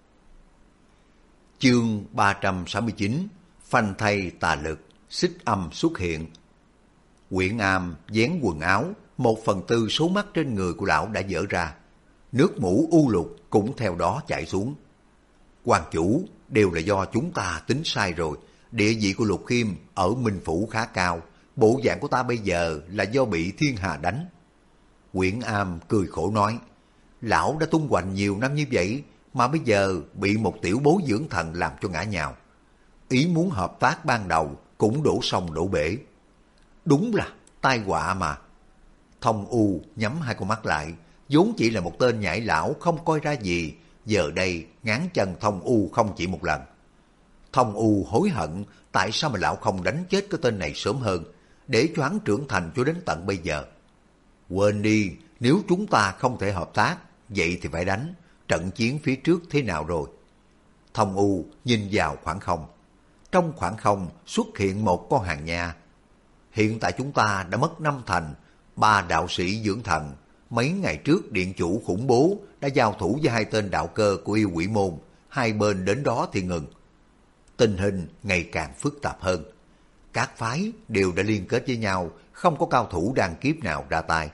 A: Chương 369, phanh thay tà lực, xích âm xuất hiện. Uyển Am vén quần áo, 1/4 số mắt trên người của lão đã vỡ ra. Nước mũ u lục cũng theo đó chảy xuống. Quan chủ, đều là do chúng ta tính sai rồi. Địa vị của Lục Khiêm ở Minh Phủ khá cao. Bộ dạng của ta bây giờ là do bị thiên hà đánh. Uyển Am cười khổ nói, lão đã tung hoành nhiều năm như vậy, mà bây giờ bị một tiểu bối dưỡng thần làm cho ngã nhào. Ý muốn hợp tác ban đầu cũng đổ sông đổ bể. Đúng là tai họa mà. Thông U nhắm 2 con mắt lại, vốn chỉ là một tên nhãi lão không coi ra gì, giờ đây ngán chân Thông U không chỉ một lần. Thông U hối hận tại sao mà lão không đánh chết cái tên này sớm hơn, để cho hắn trưởng thành cho đến tận bây giờ. Quên đi, nếu chúng ta không thể hợp tác, vậy thì phải đánh. Trận chiến phía trước thế nào rồi? Thông U nhìn vào khoảng không. Trong khoảng không xuất hiện một con hàng nha. Hiện tại chúng ta đã mất 5 thành, 3 đạo sĩ dưỡng thần. Mấy ngày trước điện chủ khủng bố đã giao thủ với 2 tên đạo cơ của yêu quỷ môn, hai bên đến đó thì ngừng. Tình hình ngày càng phức tạp hơn. Các phái đều đã liên kết với nhau, không có cao thủ đan kiếp nào ra tay.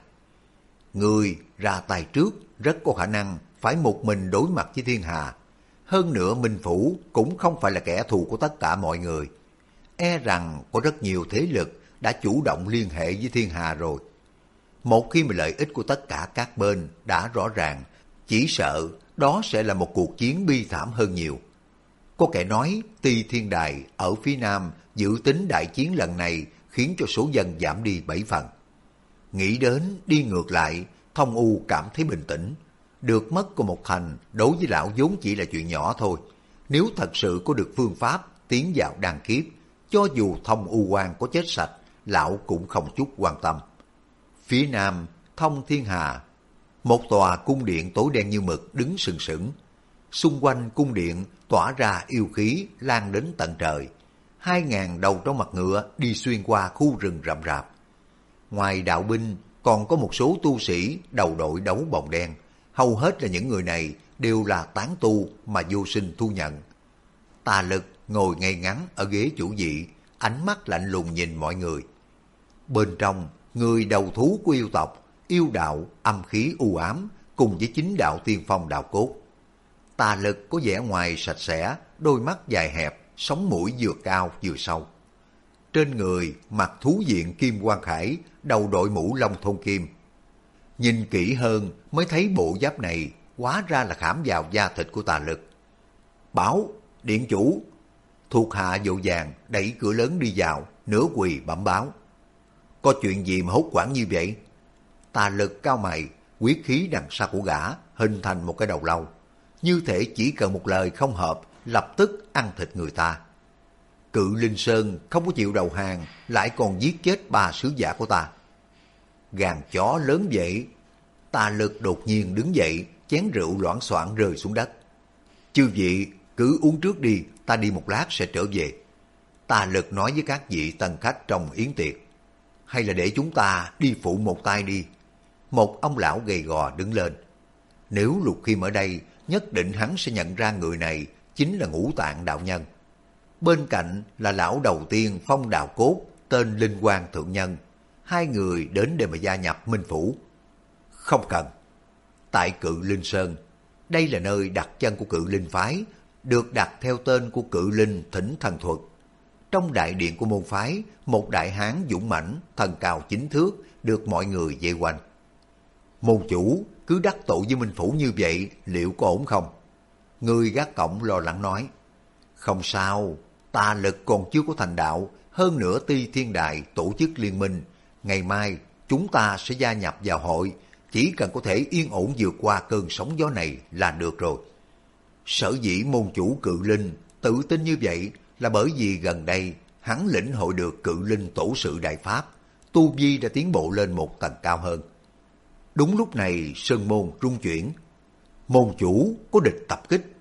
A: Người ra tay trước rất có khả năng phải một mình đối mặt với thiên hà. Hơn nữa Minh Phủ cũng không phải là kẻ thù của tất cả mọi người. E rằng có rất nhiều thế lực đã chủ động liên hệ với thiên hà rồi. Một khi mà lợi ích của tất cả các bên đã rõ ràng, chỉ sợ đó sẽ là một cuộc chiến bi thảm hơn nhiều. Có kẻ nói Ti Thiên Đài ở phía nam dự tính đại chiến lần này khiến cho số dân giảm đi 7 phần. Nghĩ đến đi ngược lại, Thông U cảm thấy bình tĩnh. Được mất của một thành đối với lão vốn chỉ là chuyện nhỏ thôi. Nếu thật sự có được phương pháp tiến vào đan kiếp, cho dù Thông U Quan có chết sạch, lão cũng không chút quan tâm. Phía nam, Thông Thiên Hà, một tòa cung điện tối đen như mực đứng sừng sững. Xung quanh cung điện tỏa ra yêu khí lan đến tận trời. 2.000 đầu trâu mặt ngựa đi xuyên qua khu rừng rậm rạp. Ngoài đạo binh, còn có một số tu sĩ đầu đội đấu bồng đen. Hầu hết là những người này đều là tán tu mà vô sinh thu nhận. Tà lực ngồi ngay ngắn ở ghế chủ vị, ánh mắt lạnh lùng nhìn mọi người. Bên trong, người đầu thú của yêu tộc, yêu đạo, âm khí u ám, cùng với chính đạo tiên phong đạo cốt. Tà Lực có vẻ ngoài sạch sẽ, đôi mắt dài hẹp, sống mũi vừa cao vừa sâu. Trên người mặc thú diện kim quan khải, đầu đội mũ long thôn kim. Nhìn kỹ hơn mới thấy bộ giáp này hóa ra là khảm vào da thịt của Tà Lực. Bảo, điện chủ. Thuộc hạ vội vàng đẩy cửa lớn đi vào, nửa quỳ bẩm báo. Có chuyện gì mà hốt hoảng như vậy? Tà Lực cao mày, quyết khí đằng sau của gã hình thành một cái đầu lâu, như thể chỉ cần một lời không hợp lập tức ăn thịt người ta. Cự Linh Sơn không có chịu đầu hàng, lại còn giết chết 3 sứ giả của ta. Gàn chó lớn vậy. Tà Lực đột nhiên đứng dậy, chén rượu loảng xoảng rơi xuống đất. Chư vị cứ uống trước đi, ta đi một lát sẽ trở về. Tà Lực nói với các vị tân khách trong yến tiệc. Hay là để chúng ta đi phụ một tay đi. Một ông lão gầy gò đứng lên. Nếu Lục Khiêm ở đây, nhất định hắn sẽ nhận ra người này chính là Ngũ Tạng đạo nhân. Bên cạnh là lão đầu tiên phong đạo cốt, tên Linh Quang thượng nhân. Hai người đến để mà gia nhập Minh Phủ. Không cần. Tại Cự Linh Sơn, đây là nơi đặt chân của Cự Linh phái, được đặt theo tên của Cự Linh Thỉnh Thần Thuật. Trong đại điện của môn phái, một đại hán dũng mãnh, thần cao 9 thước, được mọi người vây quanh. Môn chủ cứ đắc tội với Minh Phủ như vậy, liệu có ổn không? Người gác cổng lo lắng nói. Không sao, Tà Lực còn chưa có thành đạo, hơn nữa Ti Thiên Đại tổ chức liên minh. Ngày mai chúng ta sẽ gia nhập vào hội, chỉ cần có thể yên ổn vượt qua cơn sóng gió này là được rồi. Sở dĩ môn chủ Cự Linh tự tin như vậy là bởi vì gần đây hắn lĩnh hội được Cự Linh tổ sự đại pháp, tu vi đã tiến bộ lên một tầng cao hơn. Đúng lúc này sơn môn rung chuyển. Môn chủ có địch tập kích.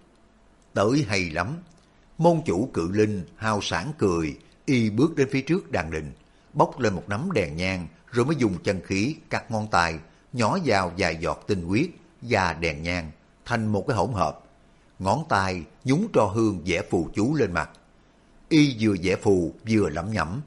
A: Tới hay lắm. Môn chủ Cự Linh hào sảng cười, y bước đến phía trước đàn đình, bốc lên một nắm đèn nhang, rồi mới dùng chân khí cắt ngón tay, nhỏ vào vài giọt tinh huyết và đèn nhang thành một cái hỗn hợp. Ngón tay nhúng tro hương vẽ phù chú lên mặt. Y vừa vẽ phù vừa lẩm nhẩm.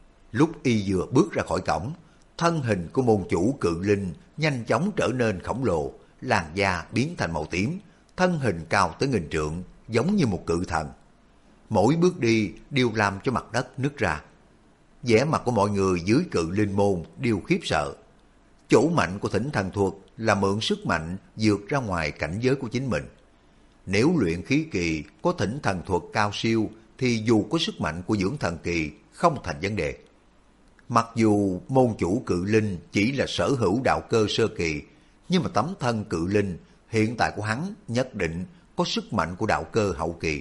A: Lúc y vừa bước ra khỏi cổng, thân hình của môn chủ Cự Linh nhanh chóng trở nên khổng lồ, làn da biến thành màu tím, thân hình cao tới 1000 trượng, giống như một cự thần. Mỗi bước đi đều làm cho mặt đất nứt ra. Vẻ mặt của mọi người dưới Cự Linh môn đều khiếp sợ. Chỗ mạnh của Thỉnh Thần Thuật là mượn sức mạnh vượt ra ngoài cảnh giới của chính mình. Nếu luyện khí kỳ có Thỉnh Thần Thuật cao siêu thì dù có sức mạnh của dưỡng thần kỳ không thành vấn đề. Mặc dù môn chủ Cự Linh chỉ là sở hữu đạo cơ sơ kỳ, nhưng mà tấm thân Cự Linh hiện tại của hắn nhất định có sức mạnh của đạo cơ hậu kỳ.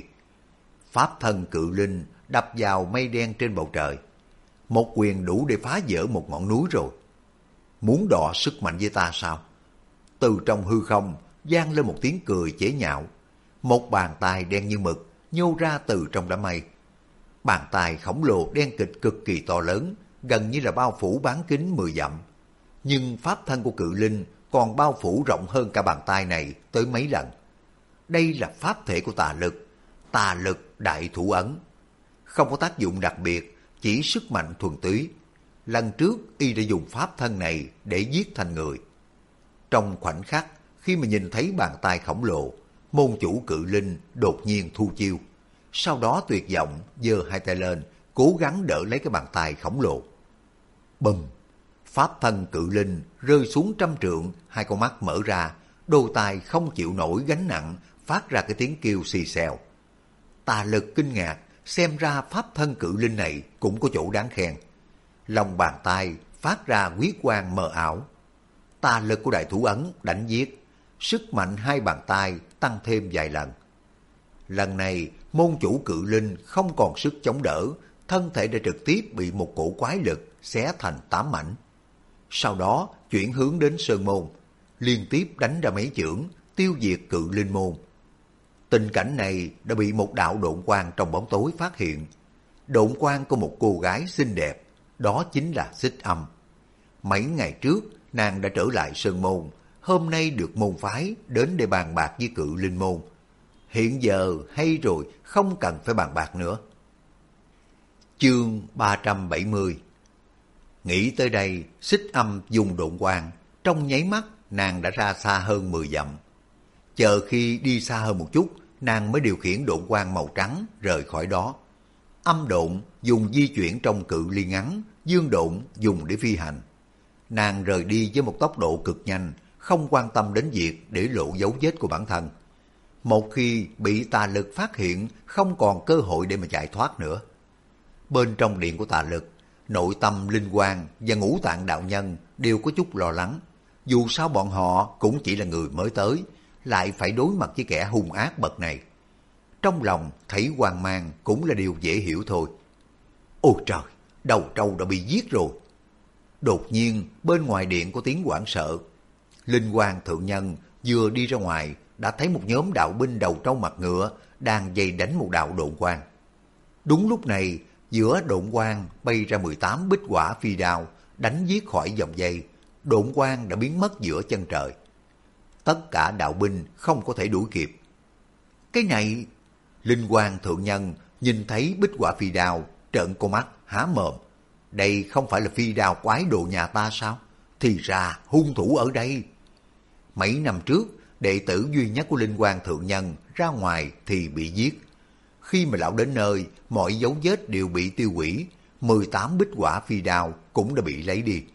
A: Pháp thân Cự Linh đập vào mây đen trên bầu trời. Một quyền đủ để phá vỡ một ngọn núi rồi. Muốn đọ sức mạnh với ta sao? Từ trong hư không vang lên một tiếng cười chế nhạo. Một bàn tay đen như mực nhô ra từ trong đám mây. Bàn tay khổng lồ đen kịch cực kỳ to lớn, gần như là bao phủ bán kính 10 dặm. Nhưng pháp thân của Cự Linh còn bao phủ rộng hơn cả bàn tay này tới mấy lần. Đây là pháp thể của Tà Lực, Tà Lực đại thủ ấn. Không có tác dụng đặc biệt, chỉ sức mạnh thuần túy. Lần trước y đã dùng pháp thân này để giết thành người. Trong khoảnh khắc khi mà nhìn thấy bàn tay khổng lồ, môn chủ Cự Linh đột nhiên thu chiêu. Sau đó tuyệt vọng giơ hai tay lên, cố gắng đỡ lấy cái bàn tay khổng lồ. Bùm! Pháp thân Cự Linh rơi xuống 100 trượng, hai con mắt mở ra, đôi tai không chịu nổi gánh nặng, phát ra cái tiếng kêu xì xèo. Tà Lực kinh ngạc, xem ra pháp thân Cự Linh này cũng có chỗ đáng khen. Lòng bàn tay phát ra huyết quang mờ ảo. Tà lực của đại thủ ấn đánh giết, sức mạnh hai bàn tay tăng thêm vài lần. Lần này môn chủ Cự Linh không còn sức chống đỡ, thân thể đã trực tiếp bị một cổ quái lực xé thành 8 mảnh. Sau đó chuyển hướng đến sơn môn, liên tiếp đánh ra mấy chưởng, tiêu diệt Cự Linh môn. Tình cảnh này đã bị một đạo độn quang trong bóng tối phát hiện. Độn quang của một cô gái xinh đẹp, đó chính là Xích Âm. Mấy ngày trước, nàng đã trở lại sơn môn, hôm nay được môn phái đến để bàn bạc với Cự Linh môn. hiện giờ hay rồi, không cần phải bàn bạc nữa. Chương 370. Nghĩ tới đây, Xích Âm dùng độn quang, trong nháy mắt nàng đã ra xa hơn 10 dặm. Chờ khi đi xa hơn một chút, nàng mới điều khiển độn quang màu trắng rời khỏi đó. Âm độn dùng di chuyển trong cự ly ngắn, dương độn dùng để phi hành. Nàng rời đi với một tốc độ cực nhanh, không quan tâm đến việc để lộ dấu vết của bản thân. Một khi bị tà lực phát hiện, không còn cơ hội để mà chạy thoát nữa. Bên trong điện của tà lực, nội tâm Linh Quang và Ngũ Tạng đạo nhân đều có chút lo lắng. Dù sao bọn họ cũng chỉ là người mới tới, lại phải đối mặt với kẻ hung ác bậc này. Trong lòng thấy hoang mang cũng là điều dễ hiểu thôi. Ôi trời, đầu trâu đã bị giết rồi. Đột nhiên bên ngoài điện có tiếng hoảng sợ. Linh Quang thượng nhân vừa đi ra ngoài đã thấy một nhóm đạo binh đầu trâu mặt ngựa đang vây đánh một đạo độn quang. Đúng lúc này, giữa độn quang bay ra 18 bích hỏa phi đao, đánh giết khỏi vòng dây. Độn quang đã biến mất giữa chân trời. Tất cả đạo binh không có thể đuổi kịp. Cái này, Linh Quang thượng nhân nhìn thấy bích hỏa phi đao, trợn con mắt há mồm. Đây không phải là phi đao quái đồ nhà ta sao? Thì ra hung thủ ở đây. Mấy năm trước, đệ tử duy nhất của Linh Quang thượng nhân ra ngoài thì bị giết. Khi mà lão đến nơi, mọi dấu vết đều bị tiêu hủy, 18 bích hỏa phi đao cũng đã bị lấy đi.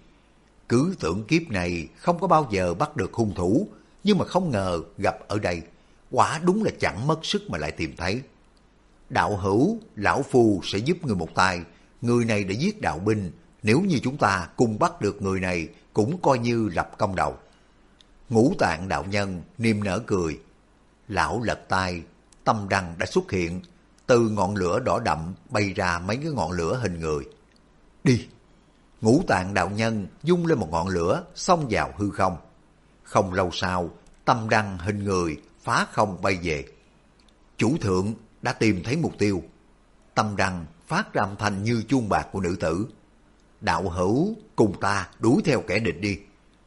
A: Cứ tưởng kiếp này không có bao giờ bắt được hung thủ, nhưng mà không ngờ gặp ở đây. Quả đúng là chẳng mất sức mà lại tìm thấy. Đạo hữu, lão phu sẽ giúp người một tay. Người này đã giết đạo binh, nếu như chúng ta cùng bắt được người này cũng coi như lập công đầu. Ngũ Tạng đạo nhân niềm nở cười. Lão lật tay, tâm đăng đã xuất hiện, từ ngọn lửa đỏ đậm bay ra mấy cái ngọn lửa hình người. Đi! Ngũ Tạng đạo nhân dung lên một ngọn lửa xông vào hư không. Không lâu sau, tâm đăng hình người phá không bay về. Chủ thượng đã tìm thấy mục tiêu. Tâm đăng phát ra âm thanh như chuông bạc của nữ tử. Đạo hữu, cùng ta đuổi theo kẻ địch đi.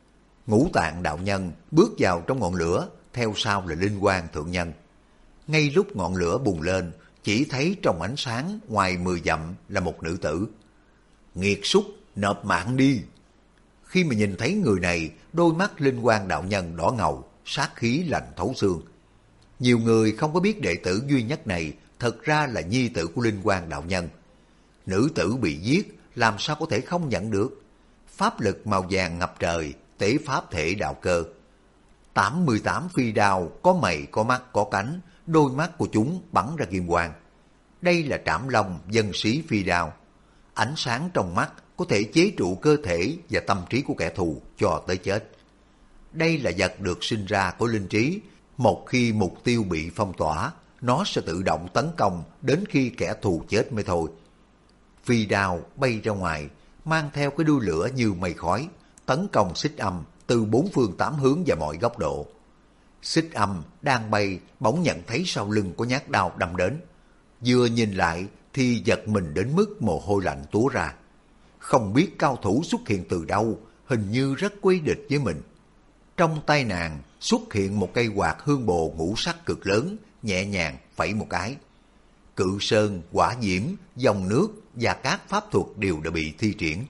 A: Ngũ Tạng đạo nhân bước vào trong ngọn lửa, theo sau là Linh Quang thượng nhân. Ngay lúc ngọn lửa bùng lên, chỉ thấy trong ánh sáng ngoài 10 dặm là một nữ tử. Nghiệt súc, nộp mạng đi. Khi mà nhìn thấy người này, đôi mắt Linh Quang đạo nhân đỏ ngầu, sát khí lạnh thấu xương. Nhiều người không có biết đệ tử duy nhất này thật ra là nhi tử của Linh Quang đạo nhân. Nữ tử bị giết, làm sao có thể không nhận được? Pháp lực màu vàng ngập trời, tế pháp thể đạo cơ. 88 phi đao, có mày, có mắt, có cánh, đôi mắt của chúng bắn ra kim quang. Đây là Trảm Long dân sĩ phi đao. Ánh sáng trong mắt có thể chế trụ cơ thể và tâm trí của kẻ thù cho tới chết. Đây là vật được sinh ra của linh trí. Một khi mục tiêu bị phong tỏa, nó sẽ tự động tấn công đến khi kẻ thù chết mới thôi. Phi đao bay ra ngoài, mang theo cái đuôi lửa như mây khói, tấn công Xích Âm từ 4 phương 8 hướng và mọi góc độ. Xích Âm đang bay, bỗng nhận thấy sau lưng có nhát đao đâm đến. Vừa nhìn lại thì giật mình đến mức mồ hôi lạnh túa ra. Không biết cao thủ xuất hiện từ đâu, hình như rất quý địch với mình. Trong tay nàng xuất hiện một cây quạt hương bồ ngũ sắc cực lớn, nhẹ nhàng phẩy một cái. Cự sơn, hỏa diễm, dòng nước và các pháp thuật đều đã bị thi triển.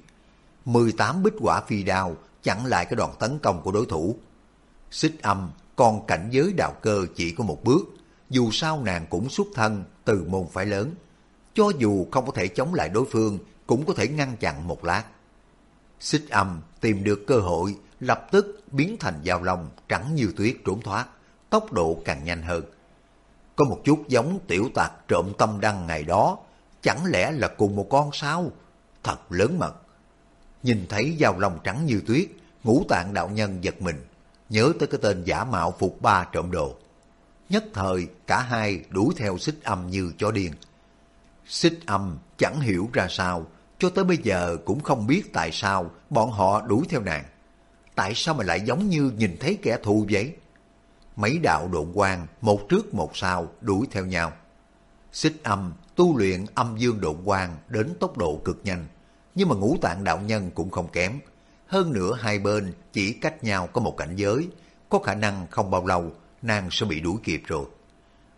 A: 18 bích hỏa phi đao chặn lại cái đòn tấn công của đối thủ. Xích Âm còn cảnh giới đạo cơ chỉ có một bước, dù sao nàng cũng xuất thân từ môn phái lớn. Cho dù không có thể chống lại đối phương, cũng có thể ngăn chặn một lát. Xích Âm tìm được cơ hội, lập tức biến thành dao long trắng như tuyết trốn thoát, tốc độ càng nhanh hơn. Có một chút giống tiểu tặc trộm tâm đăng ngày đó, chẳng lẽ là cùng một con sao? Thật lớn mật. Nhìn thấy dao long trắng như tuyết, Ngũ Tạng đạo nhân giật mình, nhớ tới cái tên giả mạo Phục Ba trộm đồ. Nhất thời cả hai đuổi theo Xích Âm như chó điên. Xích Âm chẳng hiểu ra sao, cho tới bây giờ cũng không biết tại sao bọn họ đuổi theo nàng. Tại sao mà lại giống như nhìn thấy kẻ thù vậy? Mấy đạo độn quang một trước một sau đuổi theo nhau. Xích Âm tu luyện âm dương độn quang đến tốc độ cực nhanh, nhưng mà Ngũ Tạng đạo nhân cũng không kém. Hơn nữa hai bên chỉ cách nhau có một cảnh giới, có khả năng không bao lâu nàng sẽ bị đuổi kịp rồi.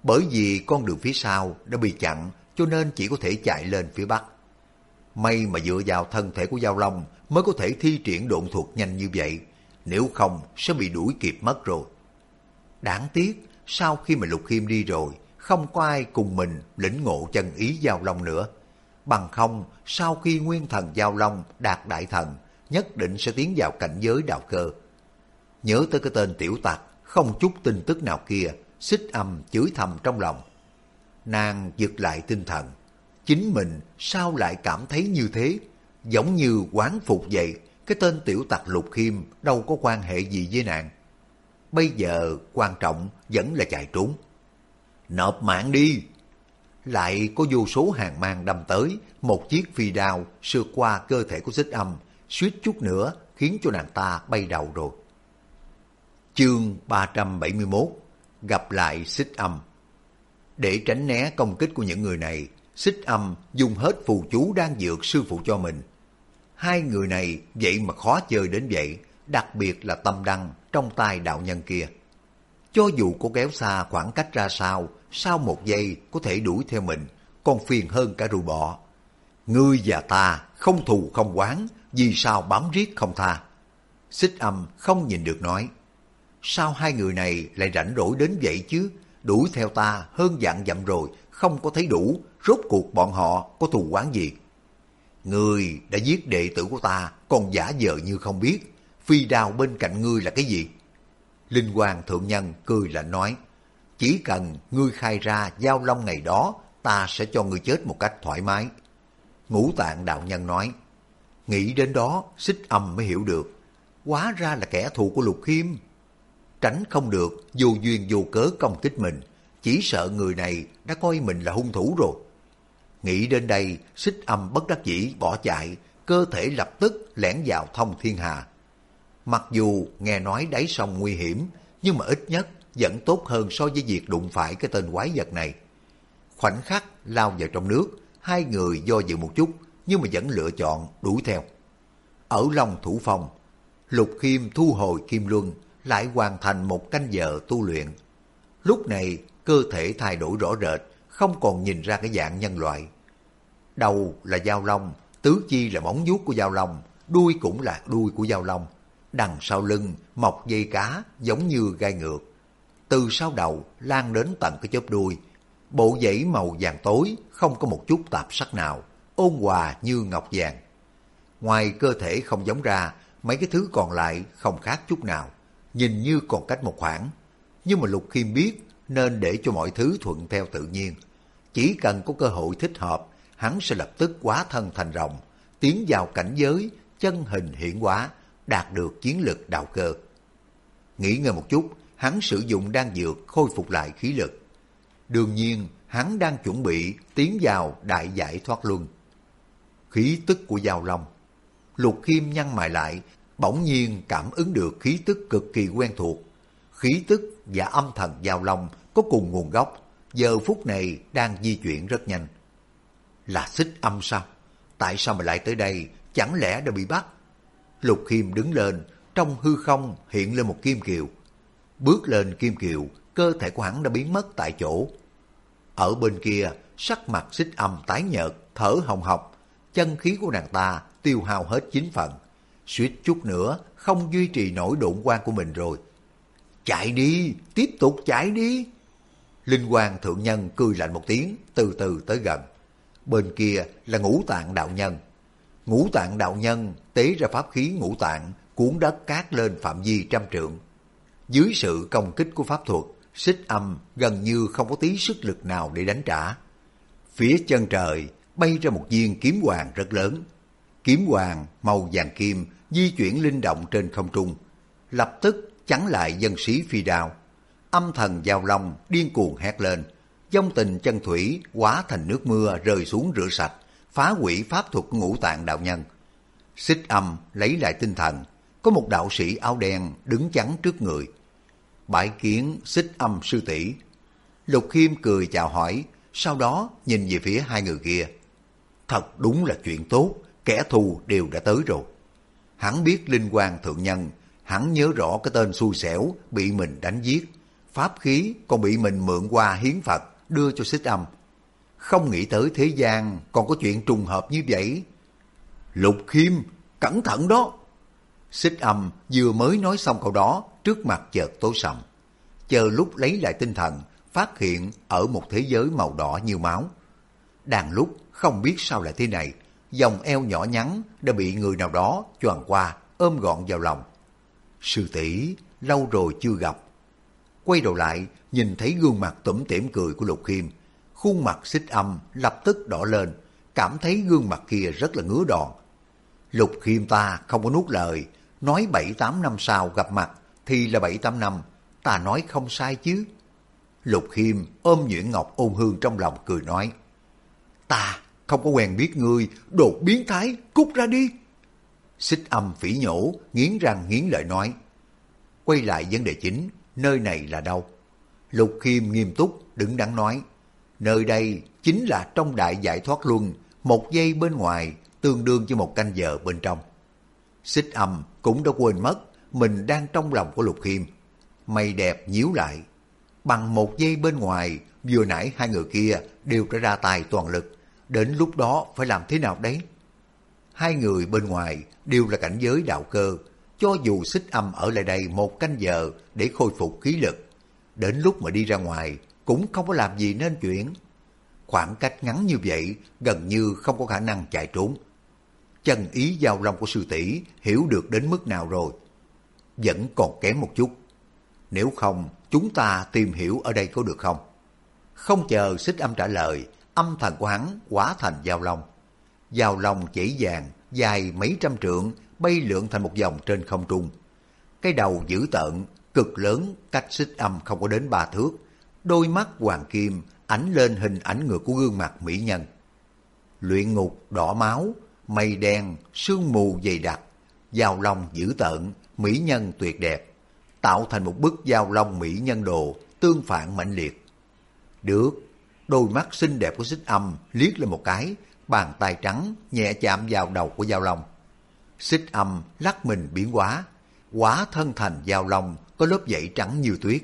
A: Bởi vì con đường phía sau đã bị chặn cho nên chỉ có thể chạy lên phía bắc. May mà dựa vào thân thể của Giao Long mới có thể thi triển độn thuật nhanh như vậy, nếu không sẽ bị đuổi kịp mất rồi. Đáng tiếc, sau khi mà Lục Khiêm đi rồi, không có ai cùng mình lĩnh ngộ chân ý Giao Long nữa. Bằng không, sau khi nguyên thần Giao Long đạt đại thần, nhất định sẽ tiến vào cảnh giới đạo cơ. Nhớ tới cái tên tiểu tặc, không chút tin tức nào kia, Xích Âm chửi thầm trong lòng. Nàng giật lại tinh thần. Chính mình sao lại cảm thấy như thế? Giống như oán phục vậy, cái tên tiểu tặc Lục Khiêm đâu có quan hệ gì với nàng. Bây giờ quan trọng vẫn là chạy trốn. Nộp mạng đi! Lại có vô số hàng mang đâm tới, một chiếc phi đao sượt qua cơ thể của Xích Âm, suýt chút nữa khiến cho nàng ta bay đầu rồi. Chương 371: Gặp lại Xích Âm. Để tránh né công kích của những người này, Xích Âm dùng hết phù chú đan dược sư phụ cho mình. Hai người này vậy mà khó chơi đến vậy, đặc biệt là tâm đăng trong tay đạo nhân kia. Cho dù có kéo xa khoảng cách ra sao, sau một giây có thể đuổi theo mình, còn phiền hơn cả ruồi bọ. Ngươi và ta không thù không oán, vì sao bám riết không tha? Xích Âm không nhìn được nói. Sao hai người này lại rảnh rỗi đến vậy chứ? Đuổi theo ta hơn vạn dặm rồi, không có thấy đủ, rốt cuộc bọn họ có thù oán gì? Ngươi đã giết đệ tử của ta, còn giả vờ như không biết. Phi đao bên cạnh ngươi là cái gì? Linh Quang Thượng Nhân cười lạnh nói. Chỉ cần ngươi khai ra Giao Long ngày đó, ta sẽ cho ngươi chết một cách thoải mái. Ngũ Tạng đạo nhân nói. Nghĩ đến đó, Xích Âm mới hiểu được. Hóa ra là kẻ thù của Lục Khiêm. Tránh không được, vô duyên vô cớ công kích mình. Chỉ sợ người này đã coi mình là hung thủ rồi. Nghĩ đến đây, Xích Âm bất đắc dĩ bỏ chạy, cơ thể lập tức lẻn vào thông thiên hà. Mặc dù nghe nói đáy sông nguy hiểm, nhưng mà ít nhất vẫn tốt hơn so với việc đụng phải cái tên quái vật này. Khoảnh khắc lao vào trong nước, hai người do dự một chút, nhưng mà vẫn lựa chọn đuổi theo. Ở Long Thủ Phong, Lục Khiêm thu hồi Kim Luân, lại hoàn thành một canh giờ tu luyện. Lúc này, cơ thể thay đổi rõ rệt, không còn nhìn ra cái dạng nhân loại. Đầu là Giao Long, tứ chi là móng vuốt của Giao Long, đuôi cũng là đuôi của Giao Long. Đằng sau lưng mọc dây cá giống như gai ngược. Từ sau đầu lan đến tận cái chóp đuôi. Bộ dãy màu vàng tối, không có một chút tạp sắc nào, ôn hòa như ngọc vàng. Ngoài cơ thể không giống ra, mấy cái thứ còn lại không khác chút nào, nhìn như còn cách một khoảng. Nhưng mà Lục Khiêm biết nên để cho mọi thứ thuận theo tự nhiên. Chỉ cần có cơ hội thích hợp, hắn sẽ lập tức hóa thân thành rồng, tiến vào cảnh giới chân hình hiển hóa, đạt được chiến lực đạo cơ. Nghĩ ngơi một chút, hắn sử dụng đan dược khôi phục lại khí lực. Đương nhiên, hắn đang chuẩn bị tiến vào đại giải thoát luân. Khí tức của Giao Long. Lục Khiêm nhăn mày lại, bỗng nhiên cảm ứng được khí tức cực kỳ quen thuộc. Khí tức và âm thần Giao Long có cùng nguồn gốc, giờ phút này đang di chuyển rất nhanh. Là Xích Âm sao? Tại sao mà lại tới đây? Chẳng lẽ đã bị bắt? Lục Khiêm đứng lên, trong hư không hiện lên một kim kiều. Bước lên kim kiều, cơ thể của hắn đã biến mất tại chỗ. Ở bên kia, sắc mặt Xích Âm tái nhợt, thở hồng hộc, chân khí của nàng ta tiêu hao hết 9 phần. Suýt chút nữa không duy trì nổi độn quang của mình rồi. Chạy đi, tiếp tục chạy đi. Linh Quang Thượng Nhân cười lạnh một tiếng, từ từ tới gần. Bên kia là Ngũ Tạng đạo nhân. Ngũ Tạng đạo nhân tế ra pháp khí ngũ tạng, cuốn đất cát lên phạm vi 100 trượng. Dưới sự công kích của pháp thuật, Xích Âm gần như không có tí sức lực nào để đánh trả. Phía chân trời bay ra một viên kiếm hoàng rất lớn. Kiếm hoàng màu vàng kim di chuyển linh động trên không trung, lập tức chắn lại dân sĩ phi đao. Âm thần Giao Long điên cuồng hét lên, vong tình chân thủy hóa thành nước mưa rơi xuống rửa sạch, phá hủy pháp thuật của Ngũ Tạng đạo nhân. Xích Âm lấy lại tinh thần, có một đạo sĩ áo đen đứng chắn trước người. Bái kiến Xích Âm sư tỷ. Lục Khiêm cười chào hỏi, sau đó nhìn về phía hai người kia. Thật đúng là chuyện tốt, kẻ thù đều đã tới rồi. Hắn biết Linh Quang Thượng Nhân, hắn nhớ rõ cái tên xui xẻo bị mình đánh giết. pháp khí còn bị mình mượn qua hiến Phật đưa cho Xích Âm. Không nghĩ tới thế gian còn có chuyện trùng hợp như vậy. Lục Khiêm, cẩn thận đó. Xích Âm vừa mới nói xong câu đó, trước mặt chợt tối sầm. Chờ lúc lấy lại tinh thần, phát hiện ở một thế giới màu đỏ như máu. Đang lúc không biết sao lại thế này, vòng eo nhỏ nhắn đã bị người nào đó choàng qua, ôm gọn vào lòng. Sư tỷ, lâu rồi chưa gặp. Quay đầu lại, nhìn thấy gương mặt tủm tỉm cười của Lục Khiêm. Khuôn mặt Xích Âm lập tức đỏ lên, cảm thấy gương mặt kia rất là ngứa đòn. Lục Khiêm ta không có nuốt lời, nói 7-8 năm sau gặp mặt thì là 7-8 năm, ta nói không sai chứ. Lục Khiêm ôm Nhuyễn Ngọc ôn hương trong lòng cười nói, ta không có quen biết ngươi, đồ biến thái, cút ra đi. Xích Âm phỉ nhổ, nghiến răng nghiến lợi nói, quay lại vấn đề chính, nơi này là đâu? Lục Khiêm nghiêm túc, đứng đắn nói, nơi đây chính là trong đại giải thoát luân, 1 giây bên ngoài tương đương với 1 canh giờ bên trong. Xích Âm cũng đã quên mất mình đang trong lòng của Lục Khiêm. Mày đẹp nhíu lại. Bằng 1 giây bên ngoài, vừa nãy hai người kia đều đã ra tay toàn lực. Đến lúc đó phải làm thế nào đấy? Hai người bên ngoài đều là cảnh giới đạo cơ. Cho dù Xích Âm ở lại đây 1 canh giờ để khôi phục khí lực, đến lúc mà đi ra ngoài cũng không có làm gì nên chuyện. Khoảng cách ngắn như vậy gần như không có khả năng chạy trốn. Chân ý giao long của sư tỷ hiểu được đến mức nào rồi? Vẫn còn kém một chút. Nếu không, chúng ta tìm hiểu ở đây có được không? Không chờ Xích Âm trả lời, âm thần của hắn hóa thành giao long. Giao long chỉ vàng, dài mấy trăm trượng, bay lượn thành một vòng trên không trung. Cái đầu dữ tợn, cực lớn, cách Xích Âm không có đến 3 thước. Đôi mắt hoàng kim ánh lên hình ảnh ngược của gương mặt mỹ nhân. Luyện ngục đỏ máu, mây đen, sương mù dày đặc, giao long dữ tợn, mỹ nhân tuyệt đẹp, tạo thành một bức giao long mỹ nhân đồ, tương phản mãnh liệt. Được, đôi mắt xinh đẹp của Xích Âm liếc lên một cái, bàn tay trắng nhẹ chạm vào đầu của giao long. Xích Âm lắc mình biến hóa, hóa thân thành giao long có lớp vảy trắng như tuyết.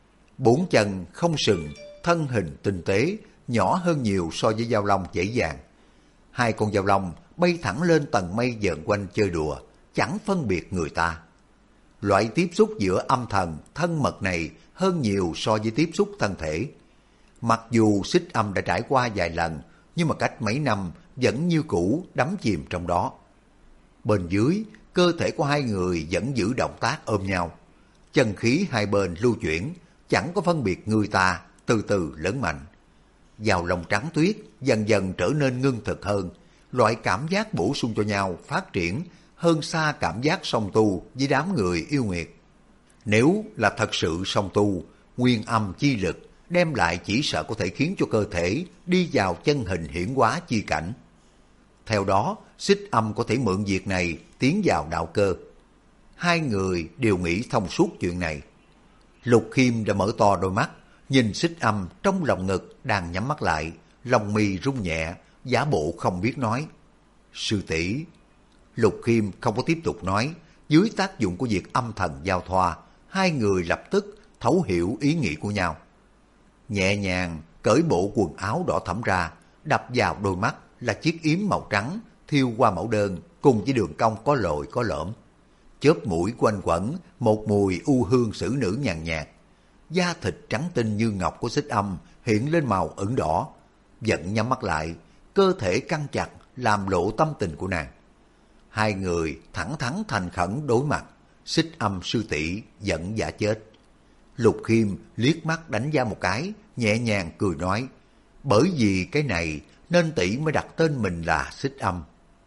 A: 4 chân không sừng, thân hình tinh tế, nhỏ hơn nhiều so với giao long dễ dàng. 2 con giao long bay thẳng lên tầng mây vờn quanh chơi đùa, chẳng phân biệt người ta. Loại tiếp xúc giữa âm thần, thân mật này hơn nhiều so với tiếp xúc thân thể. Mặc dù Xích Âm đã trải qua vài lần, nhưng mà cách mấy năm vẫn như cũ đắm chìm trong đó. Bên dưới, cơ thể của hai người vẫn giữ động tác ôm nhau. Chân khí hai bên lưu chuyển, chẳng có phân biệt người ta, từ từ lớn mạnh. Giao long trắng tuyết dần dần trở nên ngưng thực hơn, loại cảm giác bổ sung cho nhau phát triển hơn xa cảm giác song tu với đám người yêu nguyệt. Nếu là thật sự song tu, nguyên âm chi lực đem lại chỉ sợ có thể khiến cho cơ thể đi vào chân hình hiển hóa chi cảnh. Theo đó, Xích Âm có thể mượn việc này tiến vào đạo cơ. Hai người đều nghĩ thông suốt chuyện này. Lục Khiêm đã mở to đôi mắt, nhìn Xích Âm trong lòng ngực đang nhắm mắt lại, lông mi rung nhẹ, giả bộ không biết nói. Sư tỷ. Lục Khiêm không có tiếp tục nói, dưới tác dụng của việc âm thần giao thoa, hai người lập tức thấu hiểu ý nghĩ của nhau. Nhẹ nhàng cởi bộ quần áo đỏ thẫm ra, đập vào đôi mắt là chiếc yếm màu trắng thiêu qua mẫu đơn cùng với đường cong có lồi có lõm. Chớp mũi quanh quẩn một mùi u hương xử nữ nhàn nhạt. Da thịt trắng tinh như ngọc của Xích Âm hiện lên màu ửng đỏ. Vẫn nhắm mắt lại, cơ thể căng chặt làm lộ tâm tình của nàng. Hai người thẳng thắn thành khẩn đối mặt. Xích Âm sư tỷ giận dã chết. Lục Khiêm liếc mắt đánh giá một cái, nhẹ nhàng cười nói, bởi vì cái này nên tỷ mới đặt tên mình là Xích Âm.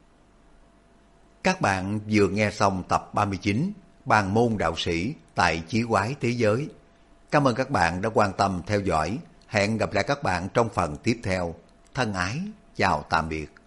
A: Các bạn vừa nghe xong tập 39 Bàn môn đạo sĩ tại Chí Quái Thế Giới. Cảm ơn các bạn đã quan tâm theo dõi. Hẹn gặp lại các bạn trong phần tiếp theo. Thân ái, chào tạm biệt.